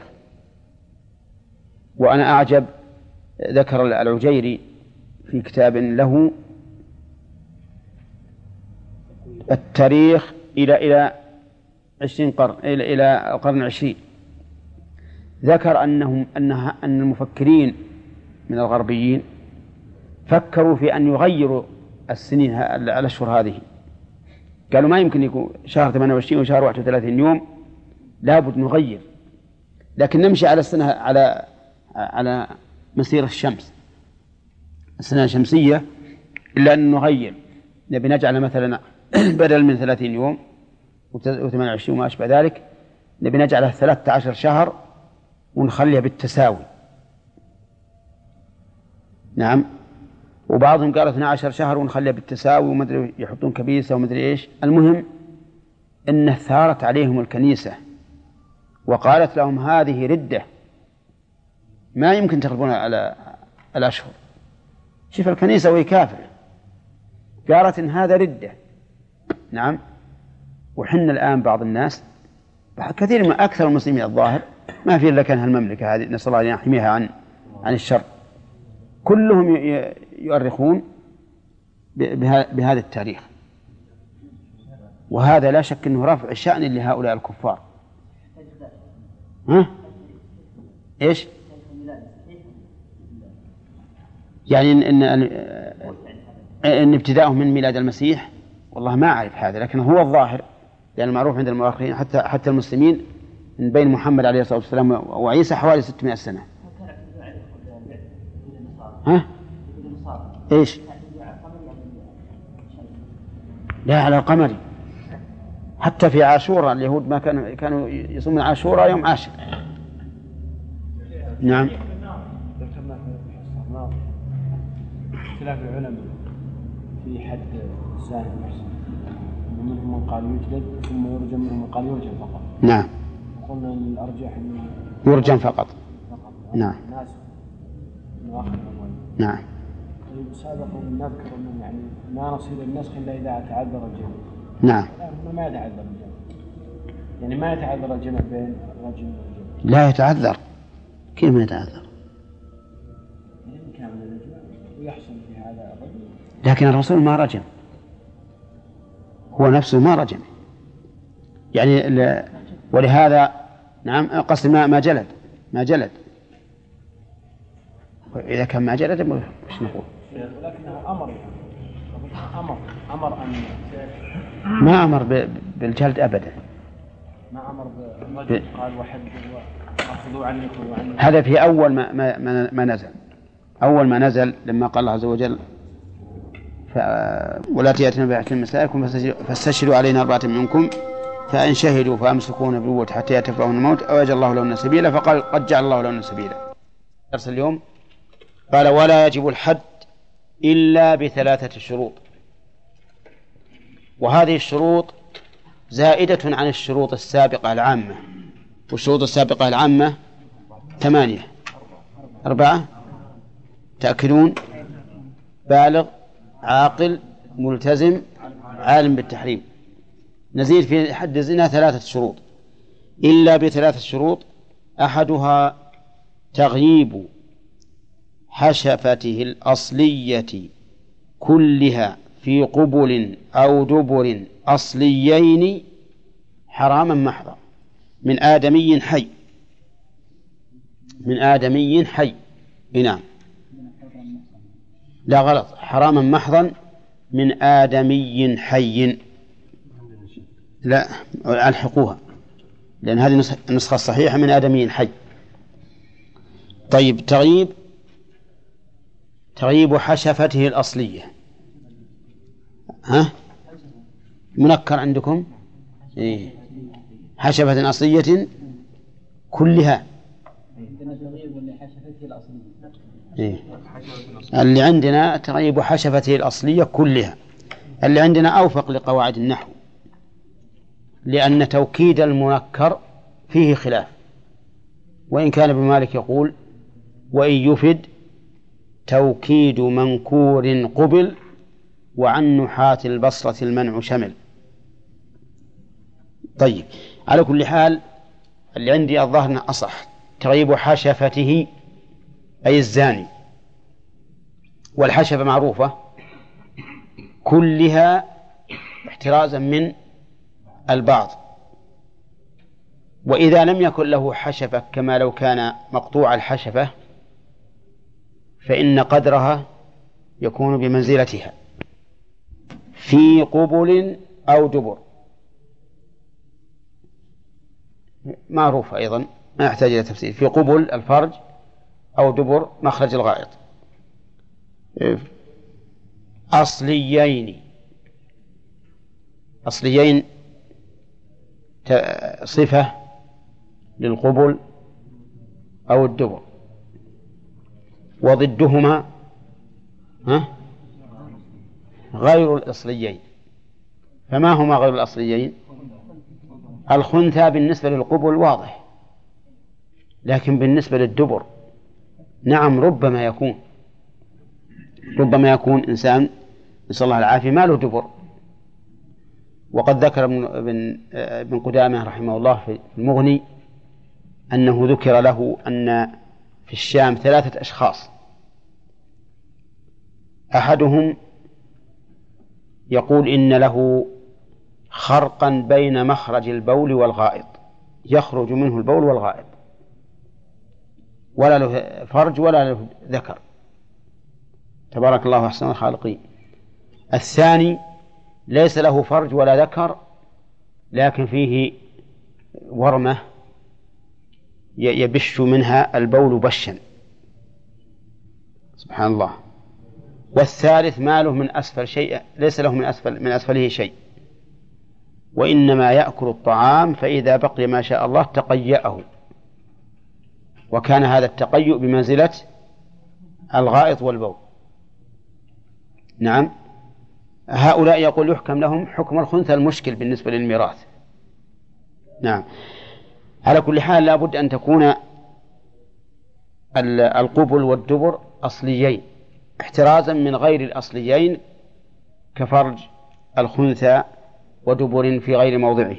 وأنا أعجب ذكر العجيري في كتاب له التاريخ إلى إلى عشرين قرن إلى إلى القرن العشرين، ذكر أنهم أنها أن المفكرين من الغربيين فكروا في أن يغيروا السنين الأشهر هذه. قالوا ما يمكن يكون شهر ثمانية وعشرين وشهر واحد وثلاثين يوم، لابد نغير، لكن نمشي على السنة على على مسير الشمس السنة الشمسية، إلا أن نغير، نبي نجعل مثلا بدل من ثلاثين يوم وثمانية وعشرين وما أشبه ذلك نبي نجعله ثلاثة عشر شهر ونخليها بالتساوي. نعم. وبعضهم قال اثنا عشر شهر ونخليها بالتساوي ومدري يحطون كبيسة ومدري إيش. المهم إن ثارت عليهم الكنيسة وقالت لهم هذه ردة ما يمكن تغلبون على الأشهر. شوف الكنيسة وهي كافرة قالت إن هذا ردة نعم. وحنا الآن بعض الناس كثير من أكثر المسلمين الظاهر ما في إلا كان هالمملكة هذه نسأل الله أن يحميها عن عن الشر، كلهم يؤرخون بهذا التاريخ، وهذا لا شك أنه رفع شأن لهؤلاء الكفار. ها؟ إيش؟ يعني إن, إن, إن ابتداءهم من ميلاد المسيح والله ما أعرف هذا، لكن هو الظاهر لأن المعروف عند المؤرخين حتى حتى المسلمين من بين محمد عليه الصلاة والسلام وعيسى حوالي ستمائة سنة. ها؟ إيش؟ لا على القمر، حتى في عاشوراء اليهود ما كانوا كانوا يصومون عاشوراء يوم عاشر. نعم. اختلاف العلماء في حد الزاني المحسن، منهم من قال يجلد ثم يرجم، منهم من قال يرجم فقط. نعم. قلنا ان الارجح انه يرجم فقط. فقط. نعم. الناس من اخر الاموال. نعم. طيب سابقا نذكر انه يعني ما نصير النسخ الا اذا تعذر الجمع. نعم. لا ما يتعذر الجمع، يعني ما يتعذر الجمع بين الرجم والجمع. لا يتعذر، كيف ما يتعذر؟ كان من الجمع ويحصل في هذا الرجل، لكن الرسول ما رجم، هو نفسه ما رجم يعني ل... ولهذا نعم قصد ما ما جلد ما جلد إذا كان ما جلد وش نقول؟ ولكنه أمر أمر أمر أن ما أمر ب... بالجلد أبدا، ما أمر بالرجل قال وحد وأخذوا عنكم وعنكم. هذا في أول ما ما, ما نزل، أول ما نزل لما قال الله عز وجل ف... ولا تأتنا بأحد مسائكم فاستشهدوا علينا أربعة منكم فإن شهدوا فأمسكون بالقوة حتى يتفاهم الموت أو يجعل الله لهم سبيلا، فقال قد جعل الله لهم سبيلا. درس اليوم قال ولا يجب الحد إلا بثلاثة شروط، وهذه الشروط زائدة عن الشروط السابقة العامة، والشروط السابقة العامة ثمانية أربعة تأكلون بالغ عاقل ملتزم عالم بالتحريم. نزيد في حد الزنا ثلاثة شروط إلا بثلاثة شروط، أحدها تغييب حشفته الأصلية كلها في قبل أو دبر أصليين حراما محضا من آدمي حي، من آدمي حي. نعم لا غلط، حراما محضا من آدمي حي. لا ألحقوها لأن هذه النسخة الصحيحة من آدمي حي. طيب تغييب تغييب حشفته الأصلية، ها منكر عندكم إيه؟ حشفة أصلية كلها إيه؟ اللي عندنا تغيب حشفته الأصلية كلها، اللي عندنا أوفق لقواعد النحو، لأن توكيد المنكر فيه خلاف، وإن كان ابن مالك يقول وإن يفد توكيد منكور قبل وعن نحاة البصرة المنع شمل. طيب على كل حال اللي عندي الظاهر أصح تغيب حشفته أي الزاني، والحشفة معروفة كلها احترازا من البعض، وإذا لم يكن له حشفة كما لو كان مقطوع الحشفة فإن قدرها يكون بمنزلتها في قبل أو دبر، معروفة أيضا ما يحتاج إلى تفسير، في قبل الفرج أو دبر مخرج الغائط. أصليين أصليين صفة للقبل أو الدبر، وضدهما ها غير الأصليين. فما هما غير الأصليين؟ الخنثى بالنسبة للقبل واضح، لكن بالنسبة للدبر نعم ربما يكون ربما يكون إنسان نسأل الله العافية ما له دبر، وقد ذكر ابن ابن قدامة رحمه الله في المغني أنه ذكر له أن في الشام ثلاثة أشخاص، أحدهم يقول إن له خرقا بين مخرج البول والغائط، يخرج منه البول والغائط، ولا له فرج ولا له ذكر، تبارك الله أحسن الخالقين. الثاني ليس له فرج ولا ذكر، لكن فيه ورمة يبش منها البول بشا، سبحان الله. والثالث ما له من أسفل شيء، ليس له من أسفل من أسفله شيء، وإنما يأكل الطعام، فإذا بقي ما شاء الله تقيأه، وكان هذا التقيؤ بمنزلة الغائط والبول. نعم، هؤلاء يقول يحكم لهم حكم الخنثى المشكل بالنسبة للميراث. نعم، على كل حال لا بد أن تكون القبل والدبر أصليين، احترازا من غير الأصليين كفرج الخنثى ودبر في غير موضعه.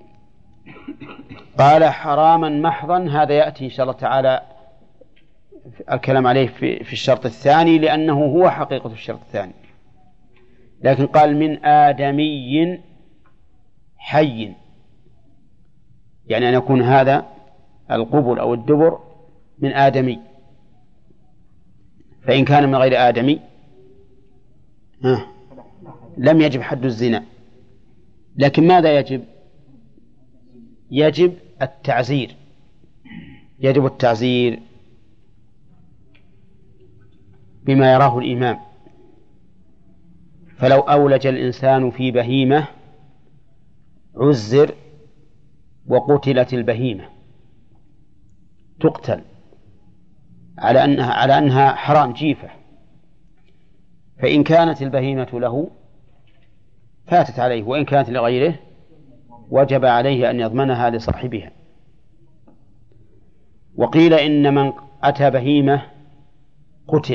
قال حراما محضا، هذا يأتي إن شاء الله تعالى الكلام عليه في الشرط الثاني، لأنه هو حقيقة الشرط الثاني. لكن قال من آدمي حي، يعني أن يكون هذا القبل أو الدبر من آدمي، فإن كان من غير آدمي لم يجب حد الزنا. لكن ماذا يجب؟ يجب التعزير، يجب التعزير بما يراه الإمام. فلو أولج الإنسان في بهيمة عزر وقتلت البهيمة، تقتل على أنها على أنها حرام جيفة. فإن كانت البهيمة له فاتت عليه، وإن كانت لغيره وجب عليه أن يضمنها لصاحبها. وقيل إن من أتى بهيمة قتل،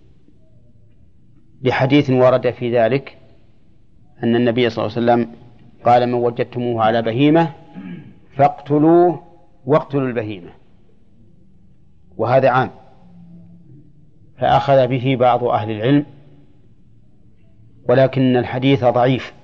لحديث ورد في ذلك أن النبي صلى الله عليه وسلم قال من وجدتموه على بهيمة فاقتلوه واقتلوا البهيمة، وهذا عام، فأخذ به بعض أهل العلم، ولكن الحديث ضعيف.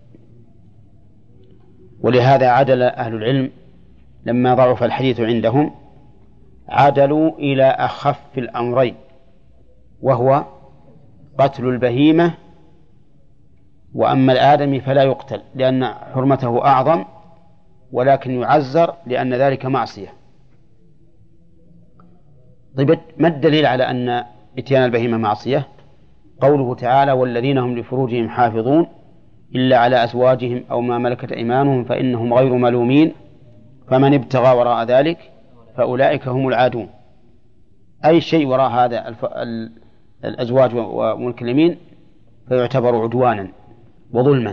ولهذا عدل أهل العلم لما ضعف الحديث عندهم، عدلوا إلى أخف الأمرين، وهو قتل البهيمة، وأما الآدمي فلا يقتل لأن حرمته أعظم، ولكن يعزر لأن ذلك معصية. طيب، ما الدليل على أن إتيان البهيمة معصية؟ قوله تعالى والذين هم لفروجهم حافظون إلا على أزواجهم أو ما ملكت أيمانهم فإنهم غير ملومين فمن ابتغى وراء ذلك فأولئك هم العادون. أي شيء وراء هذا الف... الأزواج وملك اليمين فيعتبر عدوانا وظلما.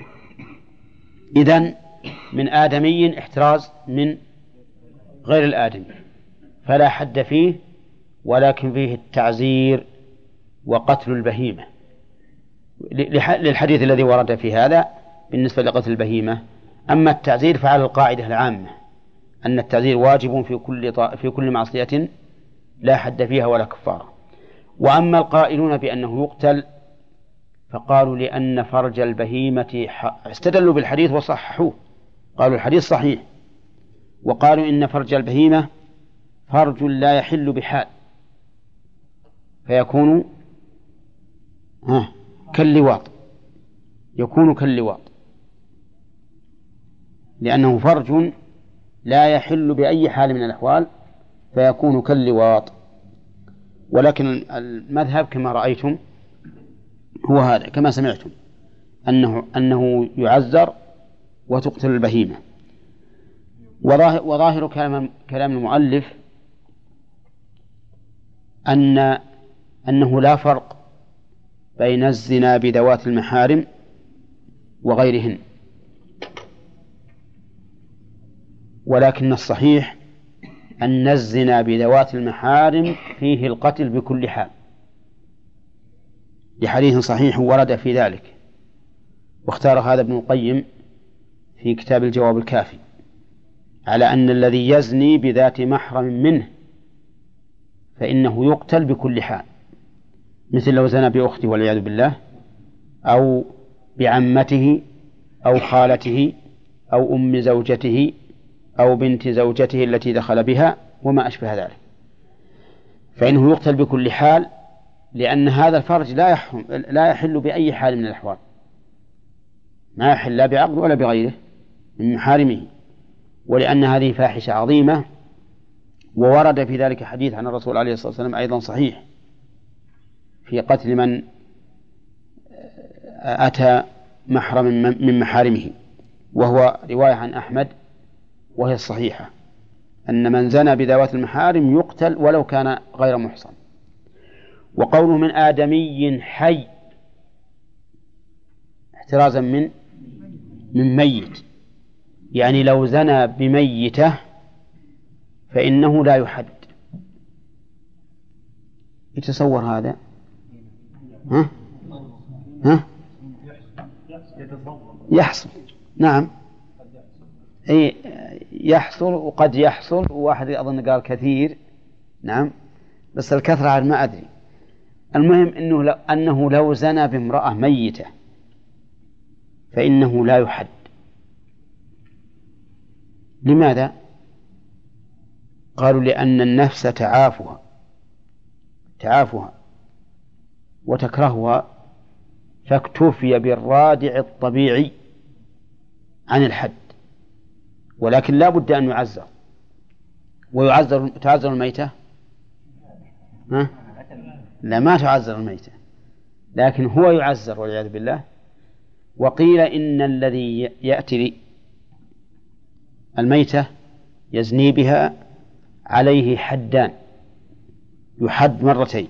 إذن من آدمي احتراز من غير الآدمي، فلا حد فيه، ولكن فيه التعزير وقتل البهيمة للحديث الذي ورد في هذا بالنسبة لقتل البهيمة. أما التعزير فعلى القاعدة العامة أن التعزير واجب في كل في كل معصية لا حد فيها ولا كفارة. وأما القائلون بأنه يقتل فقالوا لأن فرج البهيمة استدلوا بالحديث وصححوه، قالوا الحديث صحيح، وقالوا إن فرج البهيمة فرج لا يحل بحال، فيكون ها كاللواط، يكون كاللواط لأنه فرج لا يحل بأي حال من الأحوال، فيكون كاللواط. ولكن المذهب كما رأيتم هو هذا كما سمعتم، أنه أنه يعزر وتقتل البهيمة. وظاهر كلام كلام المؤلف أن أنه لا فرق بين الزنا بذوات المحارم وغيرهن، ولكن الصحيح أن الزنا بذوات المحارم فيه القتل بكل حال، لحديث صحيح ورد في ذلك. واختار هذا ابن القيم في كتاب الجواب الكافي على أن الذي يزني بذات محرم منه فإنه يقتل بكل حال، مثل لو زنى بأخته والعياذ بالله، أو بعمته أو خالته أو أم زوجته أو بنت زوجته التي دخل بها وما أشبه ذلك، فإنه يقتل بكل حال، لأن هذا الفرج لا يحرم لا يحل بأي حال من الأحوال، ما يحل لا بعقد ولا بغيره من محارمه، ولأن هذه فاحشة عظيمة. وورد في ذلك حديث عن الرسول عليه الصلاة والسلام أيضا صحيح في قتل من أتى محرم من محارمه، وهو رواية عن أحمد وهي الصحيحة، أن من زنى بذوات المحارم يقتل ولو كان غير محصن. وقوله من آدمي حي احترازا من من ميت، يعني لو زنى بميته فإنه لا يحد. يتصور هذا؟ ها؟ ها؟ يحصل، نعم، أي يحصل وقد يحصل، وواحد أظن قال كثير، نعم، بس الكثرة عن ما أدري. المهم إنه لو أنه لو زنى بامرأة ميتة فإنه لا يحد. لماذا؟ قالوا لأن النفس تعافها تعافها وتكرهها، فاكتفي بالرادع الطبيعي عن الحد، ولكن لا بد أن يعزر. ويعزر تعزر الميتة؟ ها؟ لا، ما تعزر الميتة، لكن هو يعزر والعياذ بالله. وقيل إن الذي يأتي الميتة يزني بها عليه حدان، يحد مرتين،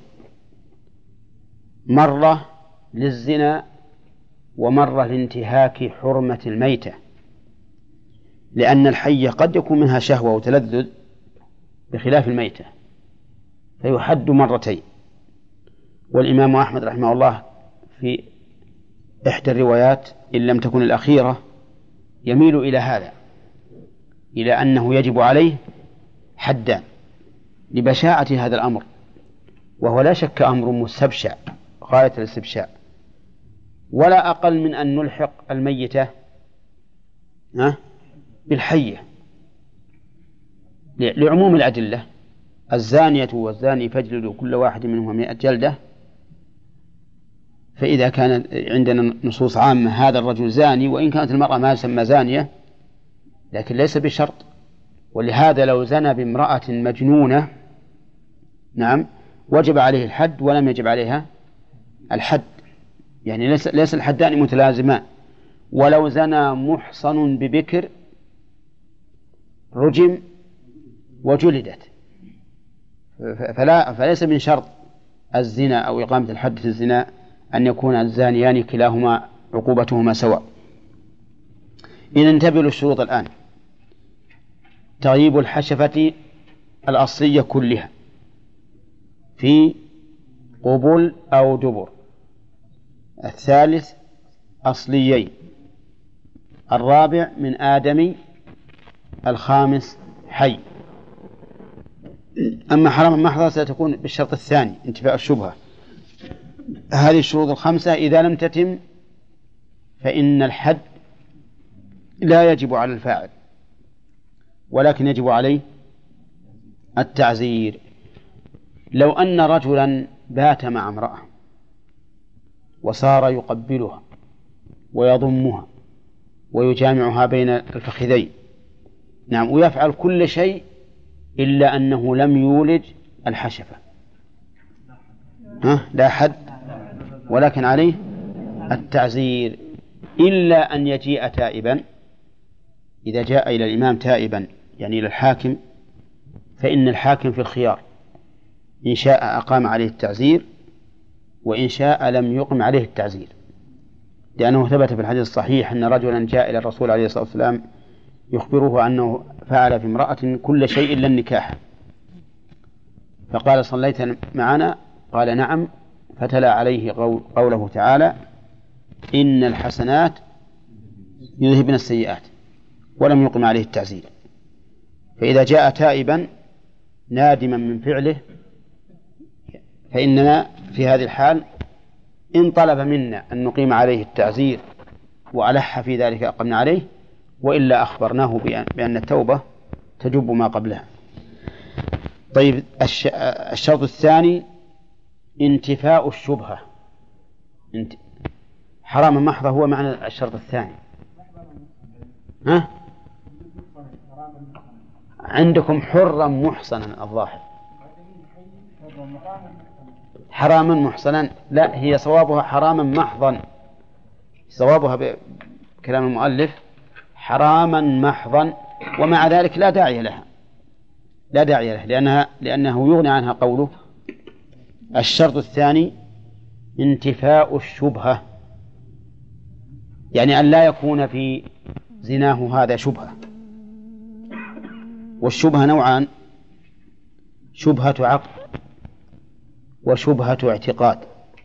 مرة للزنا ومرة لانتهاك حرمة الميتة، لأن الحية قد يكون منها شهوة وتلذذ بخلاف الميتة، فيحد مرتين. والإمام أحمد رحمه الله في إحدى الروايات إن لم تكن الأخيرة يميل إلى هذا، إلى أنه يجب عليه حدان لبشاعة هذا الأمر، وهو لا شك أمر مستبشع غاية الاستبشاع، ولا أقل من أن نلحق الميتة بالحية لعموم الأدلة: الزانية والزاني فاجلدوا كل واحد منهما مئة جلدة. فإذا كان عندنا نصوص عامة هذا الرجل زاني، وإن كانت المرأة ما تسمى زانية لكن ليس بشرط. ولهذا لو زنى بامرأة مجنونة نعم وجب عليه الحد ولم يجب عليها الحد، يعني ليس, ليس الحدان متلازمان. ولو زنى محصن ببكر رجم وجلدت، فلا فليس من شرط الزنا أو إقامة الحد في الزنا أن يكون الزانيان كلاهما عقوبتهما سواء. إن انتبهوا للشروط الآن: تغييب الحشفة الأصلية كلها في قبل أو دبر. الثالث أصليين. الرابع من آدمي. الخامس حي. أما حرام محضر ستكون بالشرط الثاني انتفاء الشبهة. هذه الشروط الخمسة إذا لم تتم فإن الحد لا يجب على الفاعل، ولكن يجب عليه التعزير. لو أن رجلا بات مع امرأة وصار يقبلها ويضمها ويجامعها بين الفخذين، نعم، ويفعل كل شيء إلا أنه لم يولج الحشفة، ها؟ لا حد، ولكن عليه التعزير، إلا أن يجيء تائبا. إذا جاء إلى الإمام تائبا يعني إلى الحاكم، فإن الحاكم في الخيار: إن شاء أقام عليه التعزير وإن شاء لم يقم عليه التعزير، لأنه ثبت في الحديث الصحيح أن رجلا جاء إلى الرسول عليه الصلاة والسلام يخبره أنه فعل في امرأة كل شيء إلا النكاح، فقال: صليت معنا؟ قال: نعم. فتلا عليه قوله تعالى: إن الحسنات يذهبن السيئات. ولم يقم عليه التعزير. فإذا جاء تائبا نادما من فعله فإننا في هذه الحال إن طلب منا أن نقيم عليه التعزير وألح في ذلك أقمنا عليه، وإلا أخبرناه بأن التوبة تجب ما قبلها. طيب الشرط الثاني انتفاء الشبهة. حرام محضة هو معنى الشرط الثاني. ها؟ عندكم حرا محصنا الظاهر، حراما محصنا، لا هي صوابها حراما محضا، صوابها بكلام المؤلف حراما محضا، ومع ذلك لا داعي لها، لا داعي لها لأنها لأنه يغني عنها قوله الشرط الثاني انتفاء الشبهة، يعني أن لا يكون في زناه هذا شبهة. والشبهة نوعان: شبهة عقد وشبهة اعتقاد.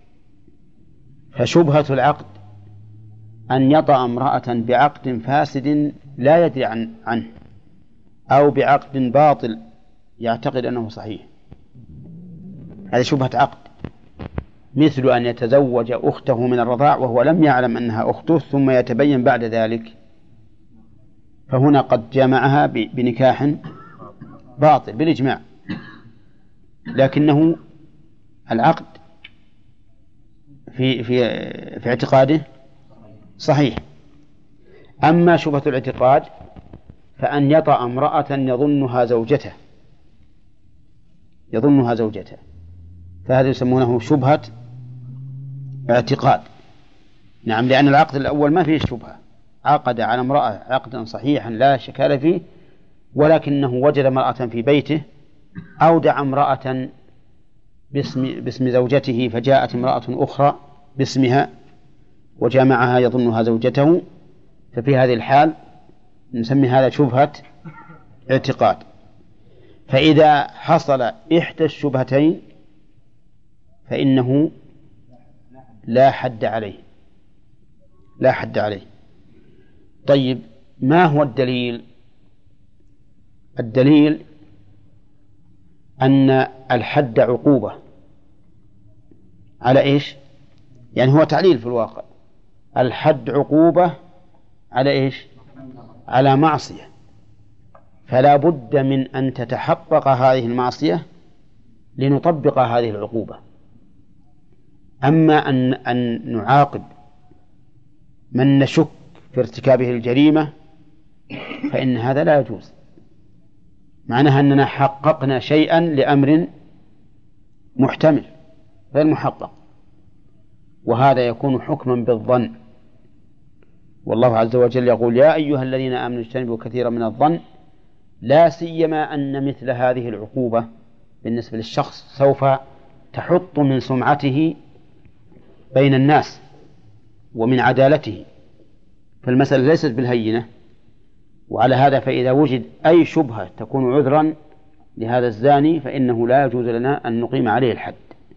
فشبهة العقد أن يطأ امرأة بعقد فاسد لا يدري عن عنه، أو بعقد باطل يعتقد أنه صحيح، هذه شبهة عقد، مثل أن يتزوج أخته من الرضاع وهو لم يعلم أنها أخته ثم يتبين بعد ذلك، فهنا قد جامعها بنكاح باطل بالإجماع، لكنه العقد في في في اعتقاده صحيح. أما شبهة الاعتقاد فأن يطأ امرأة يظنها زوجته يظنها زوجته فهذا يسمونه شبهة اعتقاد. نعم، لأن العقد الأول ما فيه شبهة، عقد على امرأة عقدا صحيحا لا شكال فيه، ولكنه وجد امرأة في بيته، أودع امرأة باسم, باسم زوجته، فجاءت امرأة أخرى باسمها وجامعها يظنها زوجته، ففي هذه الحال نسمي هذا شبهة اعتقاد. فإذا حصل إحدى الشبهتين فإنه لا حد عليه، لا حد عليه. طيب ما هو الدليل؟ الدليل أن الحد عقوبة على إيش؟ يعني هو تعليل في الواقع، الحد عقوبة على إيش؟ على معصية، فلا بد من أن تتحقق هذه المعصية لنطبق هذه العقوبة. أما أن, أن نعاقب من نشك في ارتكابه الجريمة فإن هذا لا يجوز، معناها أننا حققنا شيئا لأمر محتمل غير محقق، وهذا يكون حكما بالظن. والله عز وجل يقول: يا أيها الذين آمنوا اجتنبوا كثيرا من الظن، لا سيما أن مثل هذه العقوبة بالنسبة للشخص سوف تحط من سمعته بين الناس ومن عدالته، فالمسألة ليست بالهينة. وعلى هذا فإذا وجد أي شبهة تكون عذرا لهذا الزاني فإنه لا يجوز لنا أن نقيم عليه الحد.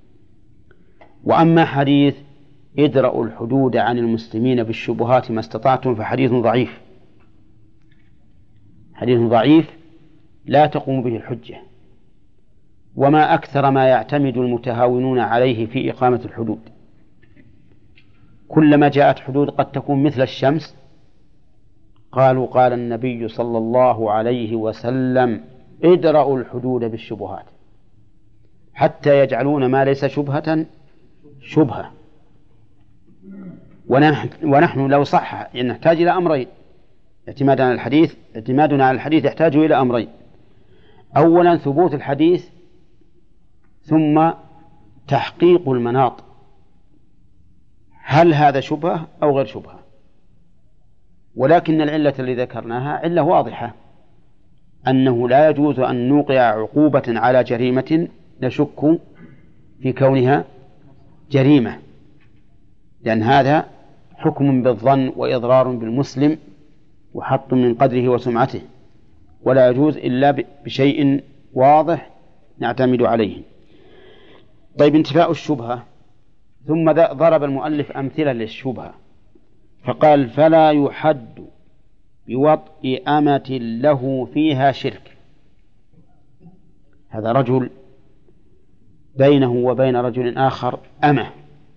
وأما حديث ادرأوا الحدود عن المسلمين بالشبهات ما استطعتم فحديث ضعيف، حديث ضعيف لا تقوم به الحجة، وما أكثر ما يعتمد المتهاونون عليه في إقامة الحدود. كلما جاءت حدود قد تكون مثل الشمس قالوا قال النبي صلى الله عليه وسلم ادرأوا الحدود بالشبهات، حتى يجعلون ما ليس شبهة شبهة. ونحن, ونحن لو صح نحتاج إلى أمرين اعتمادا على الحديث، اعتمادنا على الحديث يحتاج إلى أمرين: أولا ثبوت الحديث، ثم تحقيق المناط، هل هذا شبهة أو غير شبهة. ولكن العلة التي ذكرناها علة واضحة، أنه لا يجوز أن نوقع عقوبة على جريمة نشك في كونها جريمة، لأن هذا حكم بالظن وإضرار بالمسلم وحط من قدره وسمعته، ولا يجوز إلا بشيء واضح نعتمد عليه. طيب انتفاء الشبهة، ثم ضرب المؤلف أمثلة للشبهة فقال: فلا يحد بوطء أمة له فيها شرك. هذا رجل بينه وبين رجل آخر أمة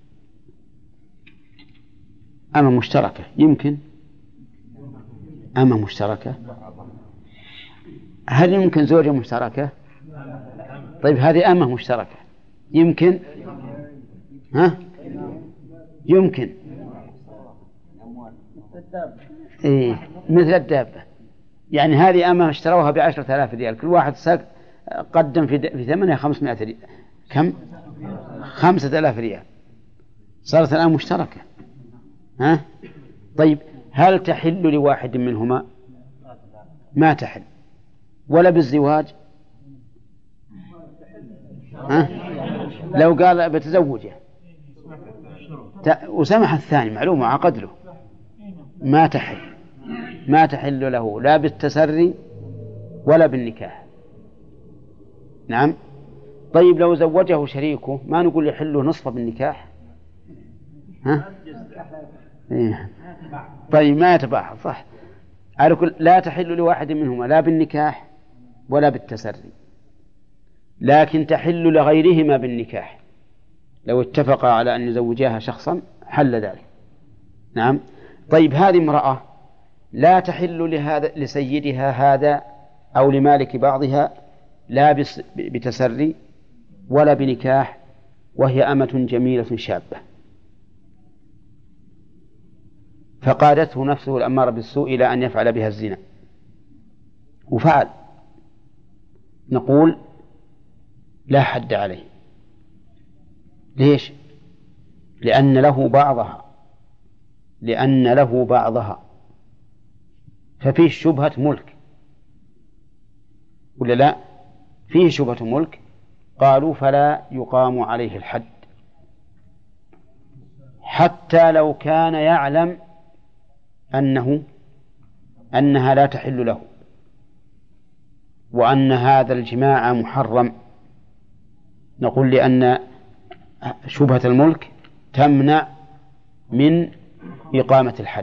أمة مشتركة، يمكن أمة مشتركة. هل يمكن زوجة مشتركة؟ طيب هذه أمة مشتركة يمكن؟ ها؟ يمكن. إيه مثل الدابة، يعني هذه أمة اشتروها بعشرة آلاف ريال، كل واحد ساق قدم في في ثمنها خمسمائة ريال، كم؟ خمسة آلاف ريال، صارت الآن مشتركة. ها؟ طيب هل تحل لواحد منهما؟ ما تحل، ولا بالزواج. ها؟ لو قال بتزوجه وسمح الثاني معلومة عقد له، ما تحل، ما تحل له لا بالتسري ولا بالنكاح. نعم. طيب لو زوجه شريكه ما نقول يحله نصف بالنكاح؟ ها؟ إيه. طيب ما يتباحث صح. على كل لا تحل لواحد منهما لا بالنكاح ولا بالتسري، لكن تحل لغيرهما بالنكاح. لو اتفقا على أن يزوجاها شخصا حل ذلك. نعم. طيب هذه امرأة لا تحل لهذا لسيدها هذا أو لمالك بعضها لا بتسري ولا بنكاح، وهي أمة جميلة شابة، فقادته نفسه الأمارة بالسوء إلى أن يفعل بها الزنا وفعل، نقول لا حد عليه. ليش؟ لأن له بعضها لأن له بعضها ففيه شبهة ملك ولا لا؟ فيه شبهة ملك. قالوا فلا يقام عليه الحد حتى لو كان يعلم أنه أنها لا تحل له وأن هذا الجماع محرم. نقول لأن شبهة الملك تمنع من إقامة الحد.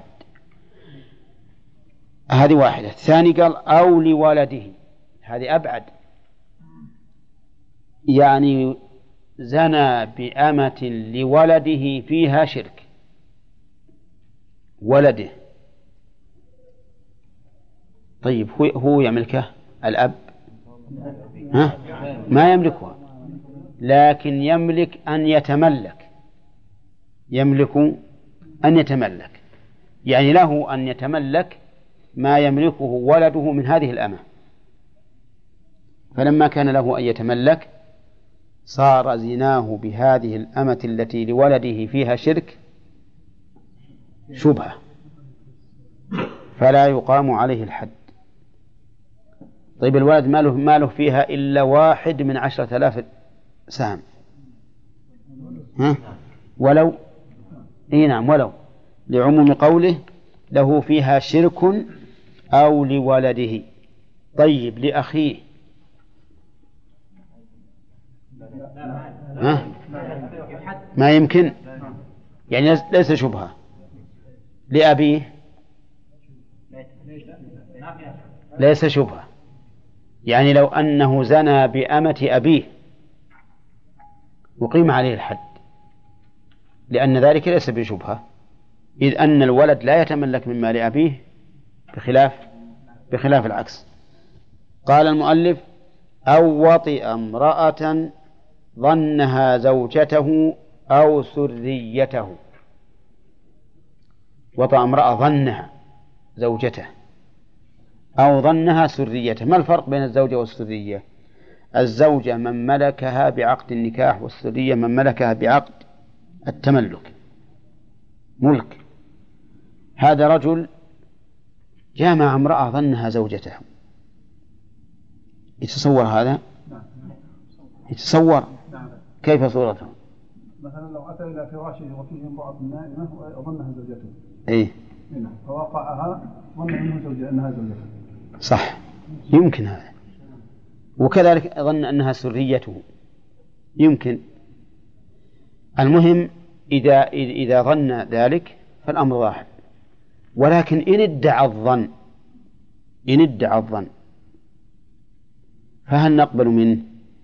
هذه واحدة. الثاني قال أو لولده، هذه أبعد، يعني زنى بأمة لولده فيها شرك، ولده. طيب هو هو يملكه الأب؟ ها؟ ما يملكها، لكن يملك أن يتملك يملك أن يتملك يعني له أن يتملك ما يملكه ولده من هذه الأمة. فلما كان له أن يتملك صار زناه بهذه الأمة التي لولده فيها شرك شبهة، فلا يقام عليه الحد. طيب الولد ما له ما له فيها إلا واحد من عشرة آلاف سهم، ها؟ ولو إيه نعم ولو لعموم قوله له فيها شرك أو لولده. طيب لأخيه، ها؟ ما يمكن، يعني ليس شبهة. لأبيه ليس شبهة، يعني لو أنه زنى بأمة أبيه وقيم عليه الحد، لأن ذلك ليس بشبهة، إذ أن الولد لا يتملك من مال أبيه بخلاف بخلاف العكس. قال المؤلف أو وطئ امرأة ظنها زوجته أو سريته. وطئ امرأة ظنها زوجته أو ظنها سريته. ما الفرق بين الزوجة والسرية؟ الزوجة من ملكها بعقد النكاح، والسرية من ملكها بعقد التملك، ملك. هذا رجل جامع امرأة ظنها زوجته، يتصور هذا؟ يتصور كيف صورته؟ مثلا لو أتى إلى فراشه وفيه امرأة نائمة وظنها زوجته، إيه؟ فوقعها ظن أنها زوجته أنها زوجته. صح، يمكن هذا. وكذلك ظن أنها سريته، يمكن. المهم إذا إذا ظن ذلك فالأمر واحد. ولكن إن ادعى الظن إن ادعى الظن فهل نقبل منه؟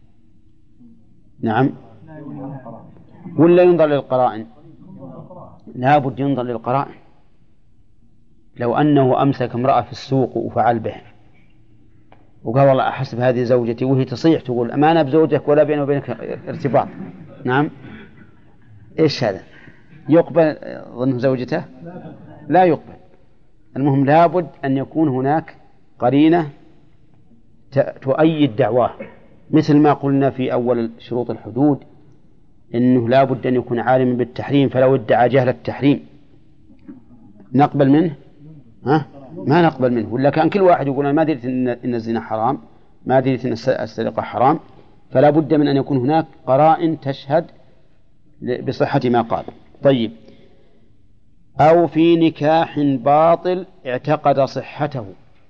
نعم، ولا ينظر للقرائن؟ لا بد ينظر للقرائن. لو أنه أمسك امرأة في السوق وفعل به وقال والله أحسب هذه زوجتي، وهي تصيح تقول أمانة بزوجك ولا بيني وبينك ارتباط، نعم، إيش هذا؟ يقبل ظن زوجته؟ لا يقبل. المهم لابد أن يكون هناك قرينة تؤيد دعواه، مثل ما قلنا في أول شروط الحدود إنه لابد أن يكون عالما بالتحريم، فلو ادعى جهل التحريم نقبل منه؟ ها؟ ما نقبل منه. ولا كان كل واحد يقول أنا ما دريت إن الزنا حرام، ما دريت إن السرقة حرام، فلا بد من أن يكون هناك قرائن تشهد بصحة ما قال. طيب، أو في نكاح باطل اعتقد صحته.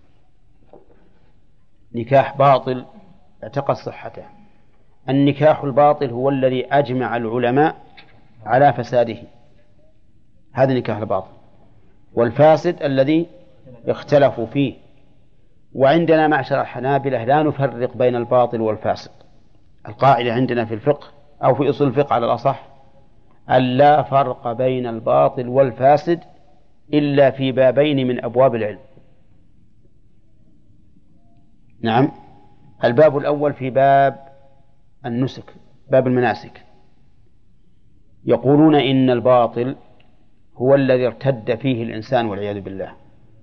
نكاح باطل اعتقد صحته. النكاح الباطل هو الذي أجمع العلماء على فساده، هذا النكاح الباطل. والفاسد الذي اختلفوا فيه. وعندنا معشر الحنابلة لا نفرق بين الباطل والفاسد. القاعدة عندنا في الفقه أو في أصول الفقه على الأصح أن لا فرق بين الباطل والفاسد إلا في بابين من أبواب العلم. نعم، الباب الأول في باب النسك، باب المناسك، يقولون إن الباطل هو الذي ارتد فيه الإنسان والعياذ بالله،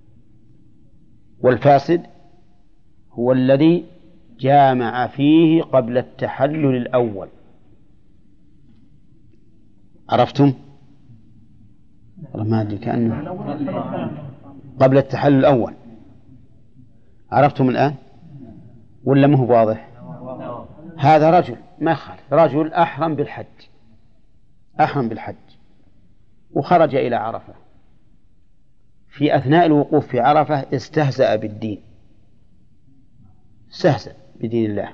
والفاسد هو الذي جامع فيه قبل التحلل الأول. عرفتم؟ والله ما أدري، كأنه قبل التحلل الأول. عرفتم الآن ولا ما هو واضح؟ هذا رجل ما خالف، رجل أحرم بالحج، أحرم بالحج وخرج إلى عرفة. في أثناء الوقوف في عرفة استهزأ بالدين، استهزأ بدين الله.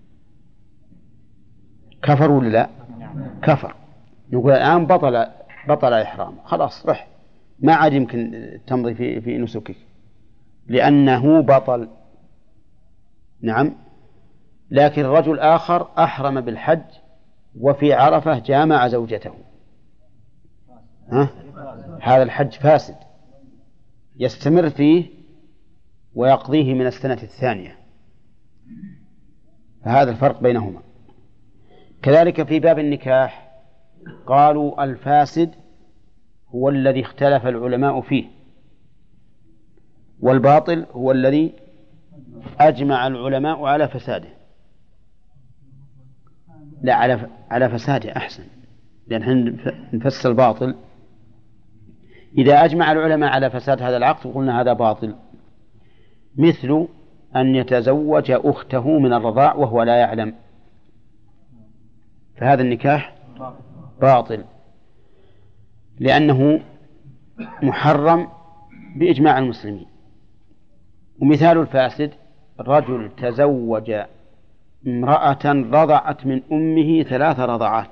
كفر ولا لا؟ كفر. نقول الآن بطل بطل إحرام، خلاص رح ما عاد يمكن تمضي في في نسكك لأنه بطل. نعم، لكن رجل آخر أحرم بالحج وفي عرفة جامع زوجته، ها؟ هذا الحج فاسد يستمر فيه ويقضيه من السنة الثانية، فهذا الفرق بينهما. كذلك في باب النكاح قالوا الفاسد هو الذي اختلف العلماء فيه، والباطل هو الذي أجمع العلماء على فساده. لا، على على فساده أحسن، لأن نفسر الباطل إذا أجمع العلماء على فساد هذا العقد قلنا هذا باطل، مثل أن يتزوج أخته من الرضاع وهو لا يعلم، فهذا النكاح باطل لأنه محرم بإجماع المسلمين. ومثال الفاسد رجل تزوج امرأة رضعت من أمه ثلاث رضعات،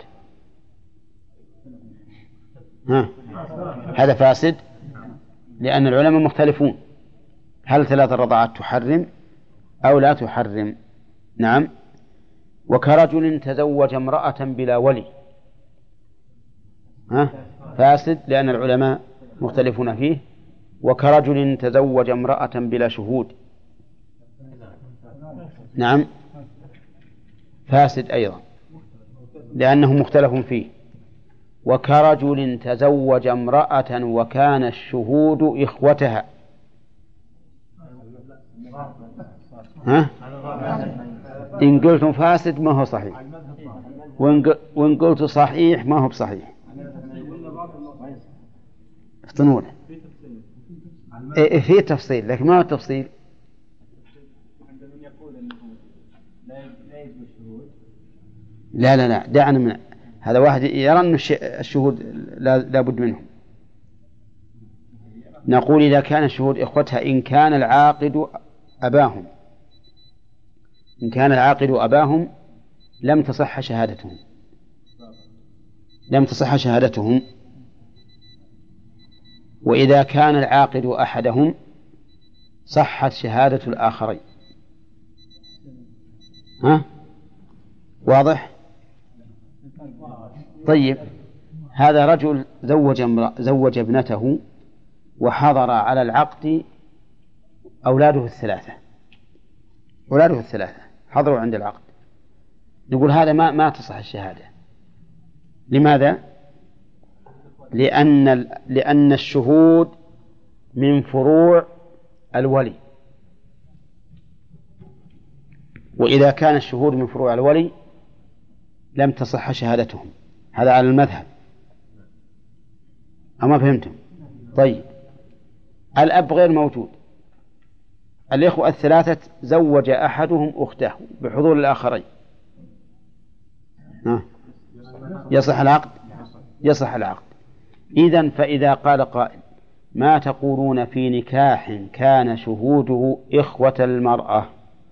ها؟ هذا فاسد لأن العلماء مختلفون هل ثلاث رضعات تحرم أو لا تحرم. نعم. وكرجل تزوج امرأة بلا ولي، ها؟ فاسد لأن العلماء مختلفون فيه. وكرجل تزوج امرأة بلا شهود، نعم، فاسد أيضا لأنه مختلف فيه. وكرجل تزوج امرأة وكان الشهود إخوتها، ها؟ إن قلتم فاسد ما هو صحيح، وإن قلت صحيح ما هو بصحيح. افتنون إيه في تفصيل، لكن ما هو التفصيل. لا لا لا دعنا من هذا. واحد يرى أن الشهود لا بد منهم. نقول إذا كان الشهود إخوتها إن كان العاقد أباهم، إن كان العاقد أباهم لم تصح شهادتهم، لم تصح شهادتهم. وإذا كان العاقد أحدهم صحت شهادة الآخرين. ها؟ واضح؟ طيب، هذا رجل زوج زوج ابنته وحضر على العقد أولاده الثلاثة، أولاده الثلاثة حضروا عند العقد. نقول هذا ما ما تصح الشهادة. لماذا؟ لأن لأن الشهود من فروع الولي، وإذا كان الشهود من فروع الولي لم تصح شهادتهم. هذا على المذهب. أما فهمتم؟ طيب، الأب غير موجود، الإخوة الثلاثة زوج أحدهم أخته بحضور الآخرين، يصح العقد؟ يصح العقد. إذن فإذا قال قائل ما تقولون في نكاح كان شهوده إخوة المرأة؟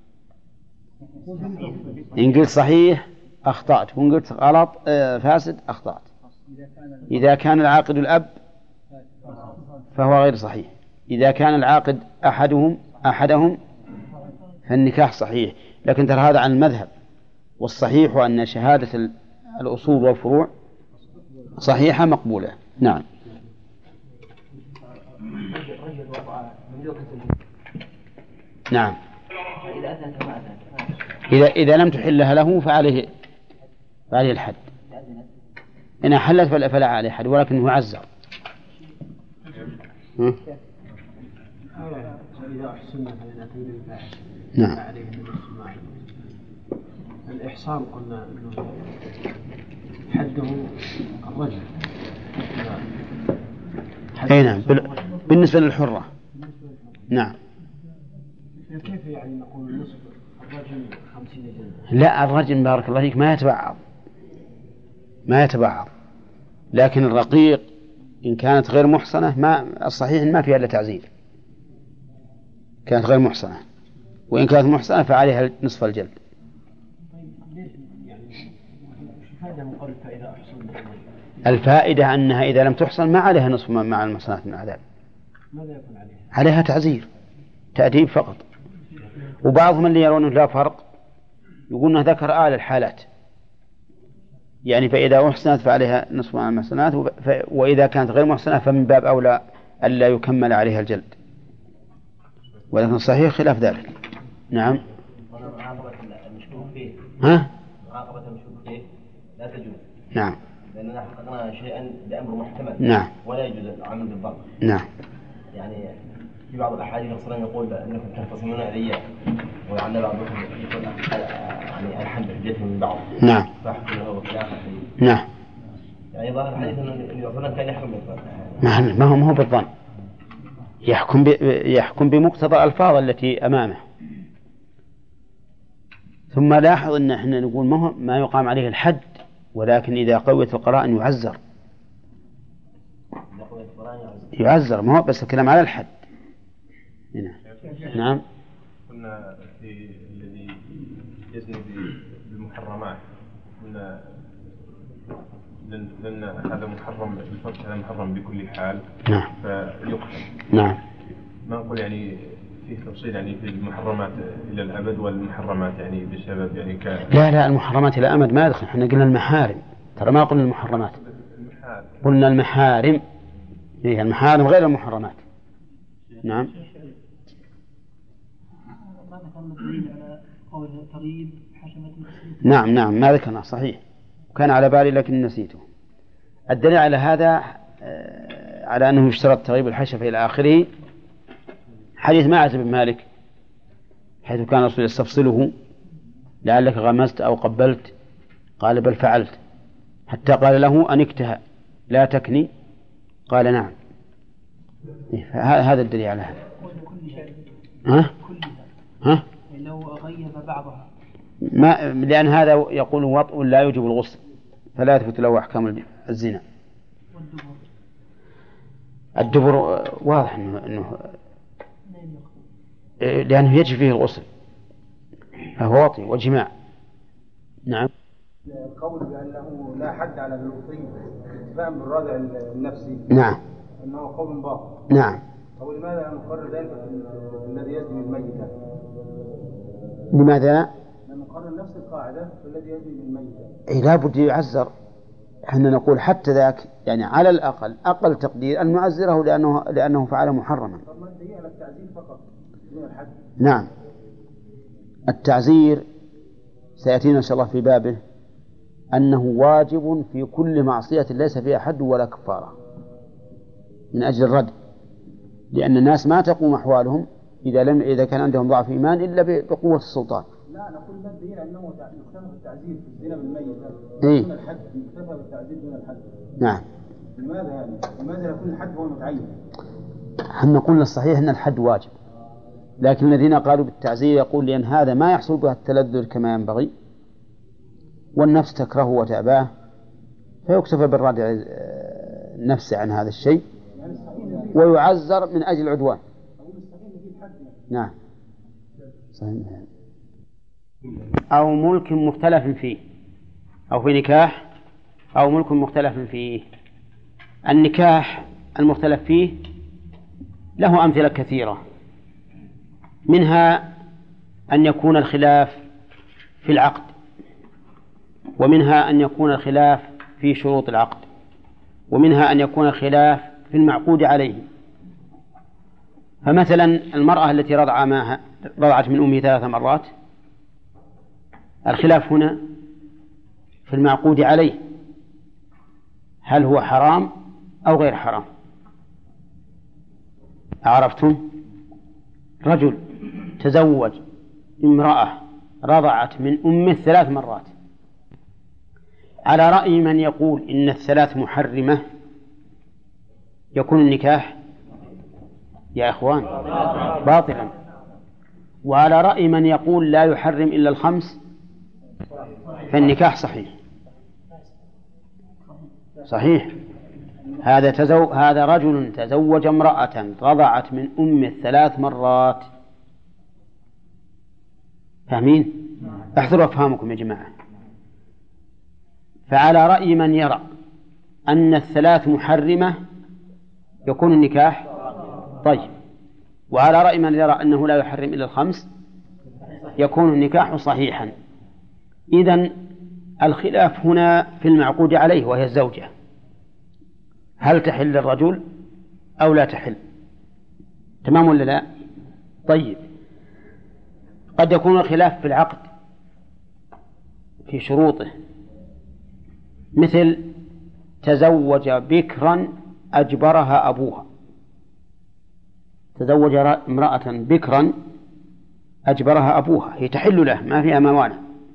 إن قلت صحيح أخطأت، وإن قلت غلط فاسد أخطأت. إذا كان العاقد الأب فهو غير صحيح، إذا كان العاقد أحدهم أحدهم فالنكاح صحيح. لكن ترى هذا عن المذهب، والصحيح أن شهادة الأصول والفروع صحيحة مقبولة. نعم. نعم. إذا إذا لم تحلها له فعليه فعليه الحد. إن حلت فلا عليه حد، ولكنه عزر. نعم. الإحصان قلنا أنه حده الرجل. أي نعم، بالنسبة للحرة. نعم. كيف يعني نقول نصف الرجل خمسين جلدة؟ لا، الرجل بارك الله فيك ما يتبعض، ما يتبعض. لكن الرقيق إن كانت غير محصنة ما الصحيح ما فيها إلا تعزير، كانت غير محصنة، وإن كانت محصنة فعليها نصف الجلد. الفائدة أنها إذا لم تحصن ما عليها نصف مع المحصنات من العذاب، عليها تعزير تأديب فقط. وبعضهم اللي يرون لا فرق يقولون ذكر آل الحالات، يعني فإذا أحسنت فعليها نصف مع المحصنات، وإذا كانت غير محصنة فمن باب أولى ألا يكمل عليها الجلد، ولكن صحيح خلاف ذلك. نعم. ها؟ معاقبة المشكوك فيه لا تجوز. نعم. لأننا حققنا شيئا بأمر محتمل. نعم. ولا يجوز العمل بالظن. نعم. يعني في بعض الأحاديث الصلاة يقول أنكم تختصمون علي، ولعل بعضكم يقول يعني ألحن بحجته من بعض. نعم. فاحكم له بالخلافة. نعم. يعني ظاهر الحديث أن الرسول كان يحكم بالظن. ما هو ما هو بالظن، يحكم ب... يحكم بمقتضى الألفاظ التي أمامه. ثم لاحظ أن احنا نقول ما هو ما يقام عليه الحد، ولكن إذا قويت القرائن يعزر. يعزر، ما هو بس الكلام على الحد. هنا. نعم. قلنا في الذي يزني بالمحرمات قلنا لأن هذا محرم بالفرق، هذا محرم بكل حال. نعم. فيقتل. نعم. ما نقول يعني فيه تفصيل يعني في المحرمات إلى الأبد والمحرمات يعني بسبب يعني ك... لا لا، المحرمات إلى أمد ما يدخل. احنا قلنا المحارم، ترى ما قلنا المحرمات. المحارم. قلنا المحارم. إيه المحارم غير المحرمات. نعم. نعم نعم ما ذكرنا صحيح، وكان على بالي لكن نسيته. الدليل على هذا على أنه يشترط تغيب الحشفة إلى آخره حديث معاذ بن مالك، حيث كان الرسول يستفصله لعلك غمزت أو قبلت، قال بل فعلت، حتى قال له أنكتها لا تكني، قال نعم. هذا الدليل على هذا. ها؟ ها؟ لو غيب بعضها ما لأن هذا يقول وطء لا يوجب الغسل، فلا يثبت له أحكام الزنا. الدبر واضح إنه, إنه لأنه يجب فيه الغسل، فهو وطي وجماع. نعم. القول بأنه لا حد على الوصي فهم بالرادع النفسي. نعم. أنه قول باطل. نعم. أو لماذا نقرر ذلك الذي يزني الميتة؟ لماذا؟ نقرر نفس القاعدة الذي يزني الميتة. إيه لا بد يعزر. احنا نقول حتى ذاك يعني على الأقل أقل تقدير أن نعزره لأنه لأنه فعل محرما. هي على التعزير فقط دون الحد. نعم. التعزير سيأتينا إن شاء الله في بابه أنه واجب في كل معصية ليس فيها حد ولا كفارة من أجل الرد، لأن الناس ما تقوم أحوالهم إذا لم إذا كان عندهم ضعف إيمان إلا بقوة السلطان. لا نقول الدليل أنه يختلف التعزير في الزنا بالميت إيه؟ دون الحد، يختلف التعزير دون الحد. نعم. لماذا يعني؟ لماذا يكون الحد هو المتعين؟ هم نقول الصحيح أن الحد واجب، لكن الذين قالوا بالتعزير يقول لأن هذا ما يحصل به التلذذ كما ينبغي والنفس تكرهه وتأباه فيكتفى بالردع النفس عن هذا الشيء ويعزر من أجل العدوان. نعم صحيح. أو ملك مختلف فيه، أو في نكاح أو ملك مختلف فيه. النكاح المختلف فيه له أمثلة كثيرة، منها أن يكون الخلاف في العقد، ومنها أن يكون الخلاف في شروط العقد، ومنها أن يكون الخلاف في المعقود عليه. فمثلا المرأة التي رضع معها رضعت من أمه ثلاث مرات، الخلاف هنا في المعقود عليه، هل هو حرام أو غير حرام؟ عرفتم؟ رجل تزوج امرأة رضعت من أمه ثلاث مرات، على رأي من يقول إن الثلاث محرمة يكون النكاح يا إخوان باطلا، وعلى رأي من يقول لا يحرم إلا الخمس فالنكاح صحيح. صحيح. هذا تزو... هذا رجل تزوج امرأة رضعت من أمه ثلاث مرات. فاهمين؟ احذروا أفهامكم يا جماعة. فعلى رأي من يرى أن الثلاث محرمة يكون النكاح طيب، وعلى رأي من يرى أنه لا يحرم إلا الخمس يكون النكاح صحيحا. إذن الخلاف هنا في المعقود عليه وهي الزوجة، هل تحل للرجل أو لا تحل؟ تمام ولا لا؟ طيب، قد يكون الخلاف في العقد في شروطه، مثل تزوج بكرا أجبرها أبوها، تزوج امرأة بكرا أجبرها أبوها، هي تحل له ما فيها موانع.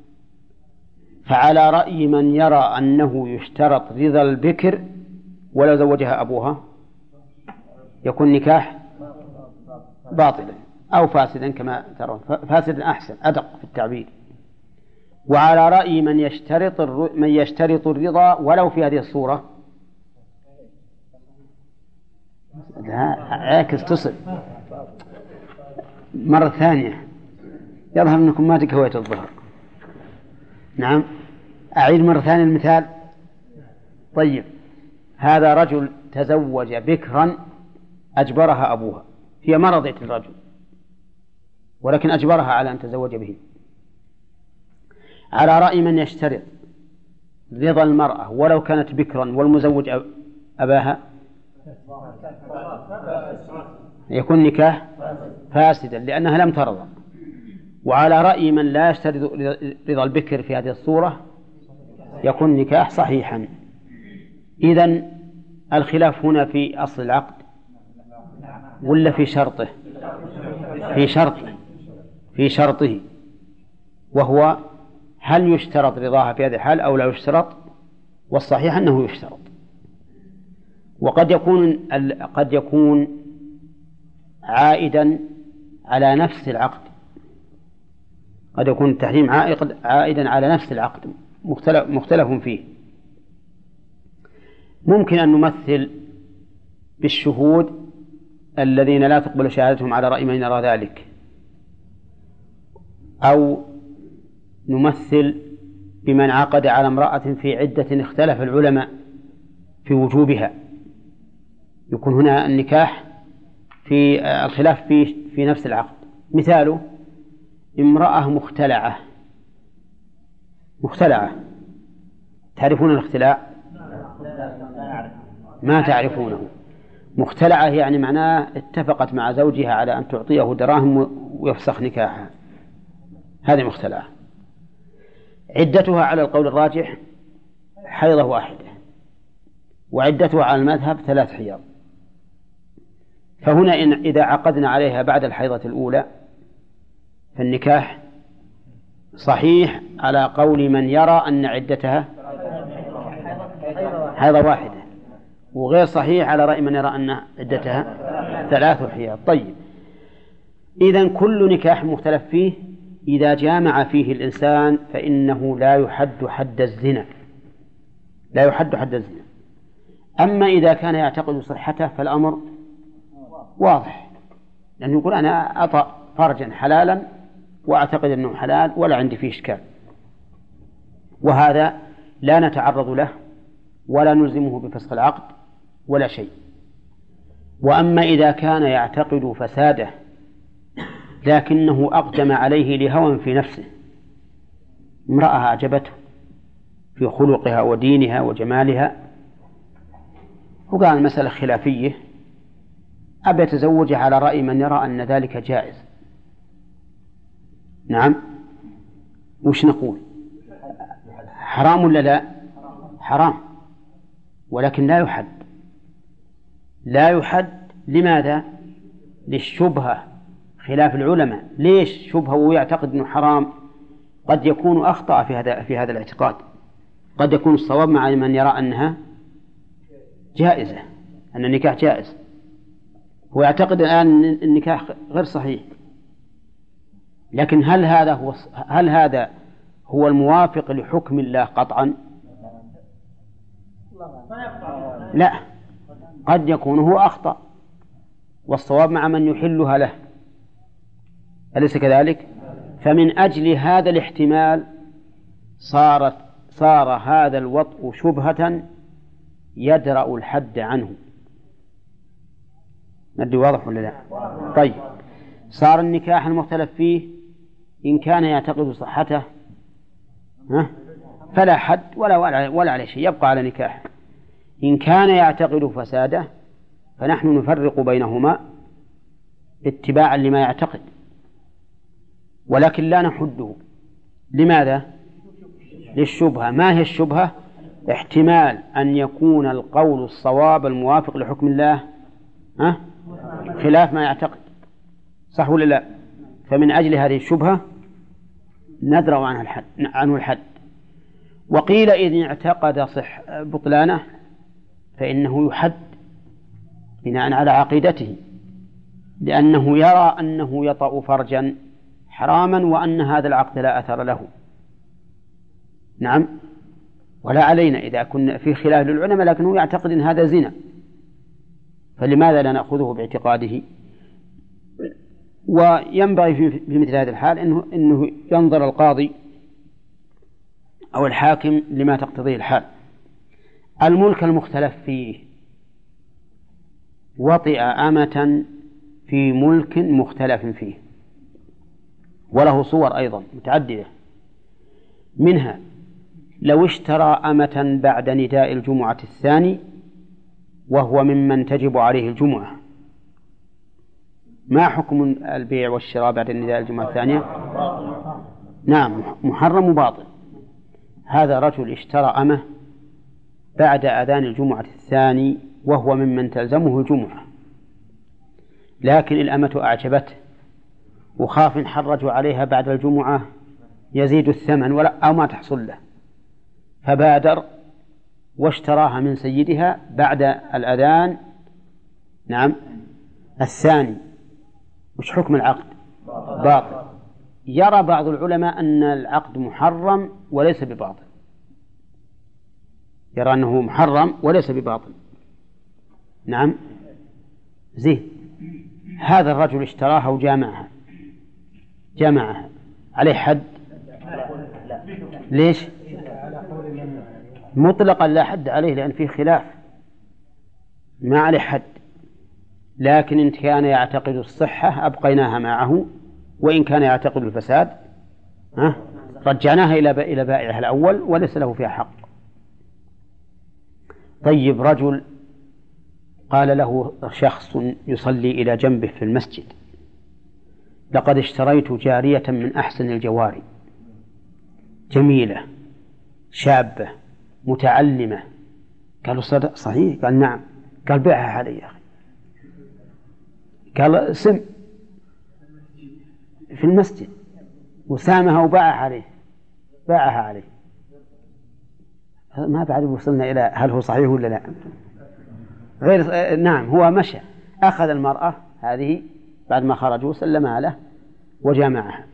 فعلى رأي من يرى أنه يشترط رضا البكر ولو زوجها أبوها يكون نكاح باطلا أو فاسدا كما ترون، فاسدا أحسن أدق في التعبير. وعلى رأي من يشترط من يشترط الرضا ولو في هذه الصورة، لا عاكس تصل مرة ثانية، يظهر أنكم ما تكويت الظهر. نعم أعيد مرة ثانية المثال. طيب، هذا رجل تزوج بكرا أجبرها أبوها، هي ما رضيت الرجل ولكن أجبرها على أن تزوج به. على رأي من يشترط رضا المرأة ولو كانت بكرا والمزوج أباها يكون نكاح فاسدا لأنها لم ترضى. وعلى رأي من لا يشترط رضا البكر في هذه الصورة يكون نكاح صحيحا. إذن الخلاف هنا في أصل العقد ولا في شرطه؟ في شرطه في شرطه وهو هل يشترط رضاها في هذه الحال أو لا يشترط؟ والصحيح أنه يشترط. وقد يكون قد يكون عائدا على نفس العقد، قد يكون التحريم عائدا على نفس العقد مختلف, مختلف فيه. ممكن أن نمثل بالشهود الذين لا تقبل شهادتهم على رأي من يرى ذلك، أو نمثل بمن عقد على امرأة في عدة اختلف العلماء في وجوبها، يكون هنا النكاح في الخلاف في في نفس العقد. مثاله امرأة مختلعة. مختلعة، تعرفون الاختلاع؟ ما تعرفونه. مختلعة يعني معناه اتفقت مع زوجها على أن تعطيه دراهم ويفسخ نكاحها، هذه مختلعة. عدتها على القول الراجح حيضة واحدة، وعدتها على المذهب ثلاث حيض. فهنا إن إذا عقدنا عليها بعد الحيضة الأولى فالنكاح صحيح على قول من يرى أن عدتها حيضة واحدة، وغير صحيح على رأي من يرى أن عدتها ثلاث حيض. طيب، إذن كل نكاح مختلف فيه إذا جامع فيه الإنسان فإنه لا يحد حد الزنا، لا يحد حد الزنا. أما إذا كان يعتقد صحته فالأمر واضح، لأنه يقول أنا أطأ فرجا حلالا وأعتقد أنه حلال ولا عندي فيه إشكال، وهذا لا نتعرض له ولا نلزمه بفسخ العقد ولا شيء. وأما إذا كان يعتقد فساده لكنه أقدم عليه لهوى في نفسه، امرأة أعجبته في خلقها ودينها وجمالها، وقال المسألة خلافية أبي أتزوجها على رأي من يرى أن ذلك جائز. نعم، وش نقول؟ حرام ولا لا؟ حرام، ولكن لا يحد. لا يحد لماذا؟ للشبهة، خلاف العلماء. ليش شبهة ويعتقد أنه حرام؟ قد يكون أخطأ في هذا في هذا الاعتقاد، قد يكون الصواب مع من يرى أنها جائزة، أن النكاح جائز، هو يعتقد الآن أن النكاح غير صحيح. لكن هل هذا هو هل هذا هو الموافق لحكم الله قطعا؟ لا، قد يكون هو أخطأ والصواب مع من يحلها له، أليس كذلك؟ فمن أجل هذا الاحتمال صارت صار هذا الوطء شبهة يدرأ الحد عنه. ندري واضح ولا لا؟ طيب، صار النكاح المختلف فيه إن كان يعتقد صحته ها فلا حد ولا ولا عليه شيء، يبقى على نكاح. إن كان يعتقد فساده فنحن نفرق بينهما اتباعا لما يعتقد، ولكن لا نحده. لماذا؟ للشبهة. ما هي الشبهة؟ احتمال أن يكون القول الصواب الموافق لحكم الله ها خلاف ما يعتقد، صح ولا لا؟ فمن أجل هذه الشبهة ندرأ عنه الحد, عنه الحد. وقيل إذن اعتقد صح بطلانه فإنه يحد بناء على عقيدته، لأنه يرى أنه يطأ فرجا حراما وأن هذا العقد لا أثر له. نعم، ولا علينا إذا كنا في خلاف للعلماء لكنه يعتقد أن هذا زنا، فلماذا لا نأخذه باعتقاده؟ وينبغي في مثل هذا الحال إنه, إنه ينظر القاضي أو الحاكم لما تقتضيه الحال. الملك المختلف فيه، وطئ أمة في ملك مختلف فيه، وله صور أيضا متعددة، منها لو اشترى أمة بعد نداء الجمعة الثاني وهو ممن تجب عليه الجمعة، ما حكم البيع والشراء بعد نداء الجمعة الثانية؟ نعم، محرم وباطل. هذا رجل اشترى أمة بعد أذان الجمعة الثاني وهو ممن تلزمه الجمعة، لكن الأمة أعجبته وخاف إن حرجوا عليها بعد الجمعة يزيد الثمن ولا أو ما تحصل له، فبادر واشتراها من سيدها بعد الأذان نعم الثاني. وش حكم العقد؟ باطل. يرى بعض العلماء أن العقد محرم وليس بباطل، يرى أنه محرم وليس بباطل. نعم، زين. هذا الرجل اشتراها وجامعها، جامعها عليه حد؟ ليش؟ مطلقا لا حد عليه، لأن فيه خلاف، ما عليه حد. لكن إن كان يعتقد الصحة أبقيناها معه، وإن كان يعتقد الفساد ها رجعناها إلى إلى بائعها الأول وليس له فيها حق. طيب، رجل قال له شخص يصلي إلى جنبه في المسجد: لقد اشتريت جارية من أحسن الجواري، جميلة شابة متعلمة. قالوا: صحيح؟ قال: نعم. قال: بيعها علي يا أخي. قال: سم في المسجد، وسامها وباعها عليه، باعها عليه. ما بعد وصلنا إلى هل هو صحيح ولا لا. غير نعم، هو مشى أخذ المرأة هذه بعد ما خرجوا سلمها له وجامعها.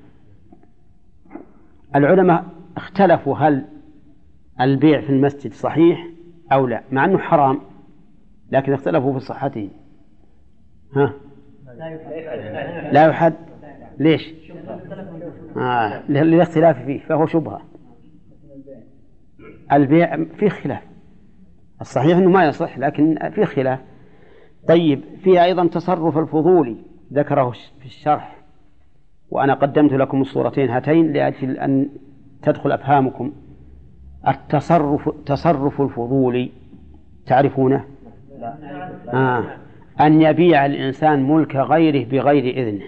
العلماء اختلفوا هل البيع في المسجد صحيح أو لا، مع أنه حرام، لكن اختلفوا في صحته. ها؟ لا يحد. ليش؟ آه. للاختلاف فيه، فهو شبهة. البيع فيه خلاف، الصحيح أنه ما يصح، لكن فيه خلاف. طيب، فيه أيضا تصرف الفضولي ذكره في الشرح، وأنا قدمت لكم الصورتين هاتين لأجل أن تدخل أفهامكم. التصرف تصرف الفضولي تعرفونه؟ آه. أن يبيع الإنسان ملك غيره بغير إذنه.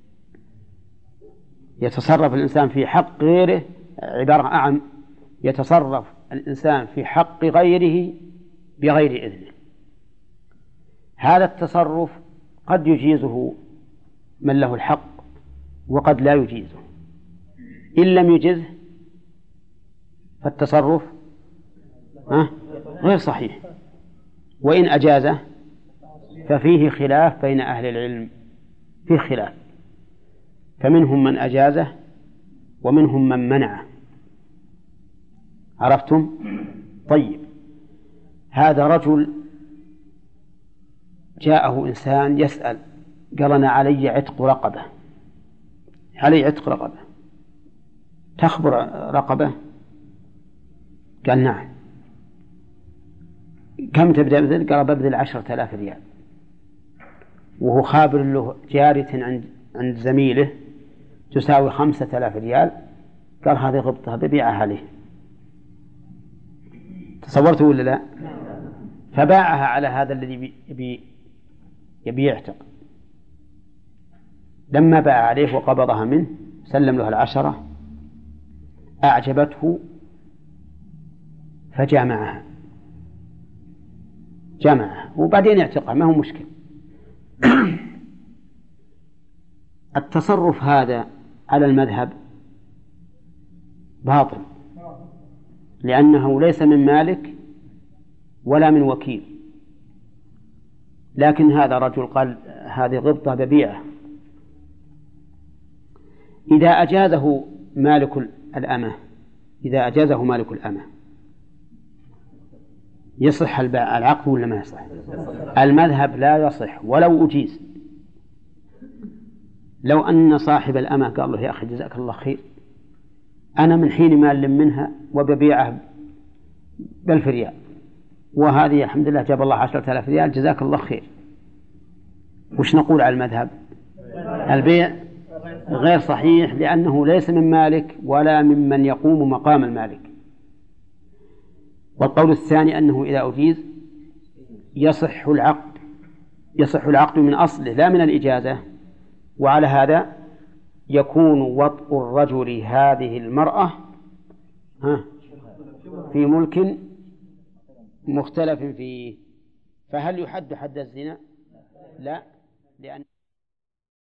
يتصرف الإنسان في حق غيره، عبارة أعم، يتصرف الإنسان في حق غيره بغير إذنه. هذا التصرف قد يجيزه من له الحق وقد لا يجيزه. إن لم يجزه فالتصرف غير صحيح، وإن أجازه ففيه خلاف بين أهل العلم، فيه خلاف، فمنهم من أجازه ومنهم من منعه. عرفتم؟ طيب، هذا رجل جاءه إنسان يسأل، قال: أنا علي عتق رقبة، علي عتق رقبة، تخبر رقبة؟ قال: نعم. كم تبدأ بذل؟ قال: ببذل عشرة آلاف ريال. وهو خابر له جارية عند عند زميله تساوي خمسة آلاف ريال. قال: هذه غبطها ببيعها عليه. تصورته ولا لا؟ فباعها على هذا الذي يبي يبي يعتق. لما باع عليه وقبضها منه سلم له العشرة، أعجبته فجامعها، جامعها وبعدين يعتقها، ما هو مشكل. التصرف هذا على المذهب باطل، لأنه ليس من مالك ولا من وكيل. لكن هذا رجل قال: هذه غبطة ببيعة. إذا أجازه مالك الأمة إذا أجازه مالك الأمة يصح العقد ولا ما يصح؟ المذهب لا يصح ولو أجيز. لو أن صاحب الأمة قال له: يا أخي جزاك الله خير، أنا من حين ما ألم منها وببيعها بألف ريال، وهذه الحمد لله جاب الله عشرة آلاف ريال، جزاك الله خير. وش نقول على المذهب؟ البيع غير صحيح، لأنه ليس من مالك ولا ممن يقوم مقام المالك. والقول الثاني أنه إذا أجيز يصح العقد، يصح العقد من أصله لا من الإجازة. وعلى هذا يكون وطء الرجل هذه المرأة في ملك مختلف فيه. فهل يحد حد الزنا؟ لا، لأن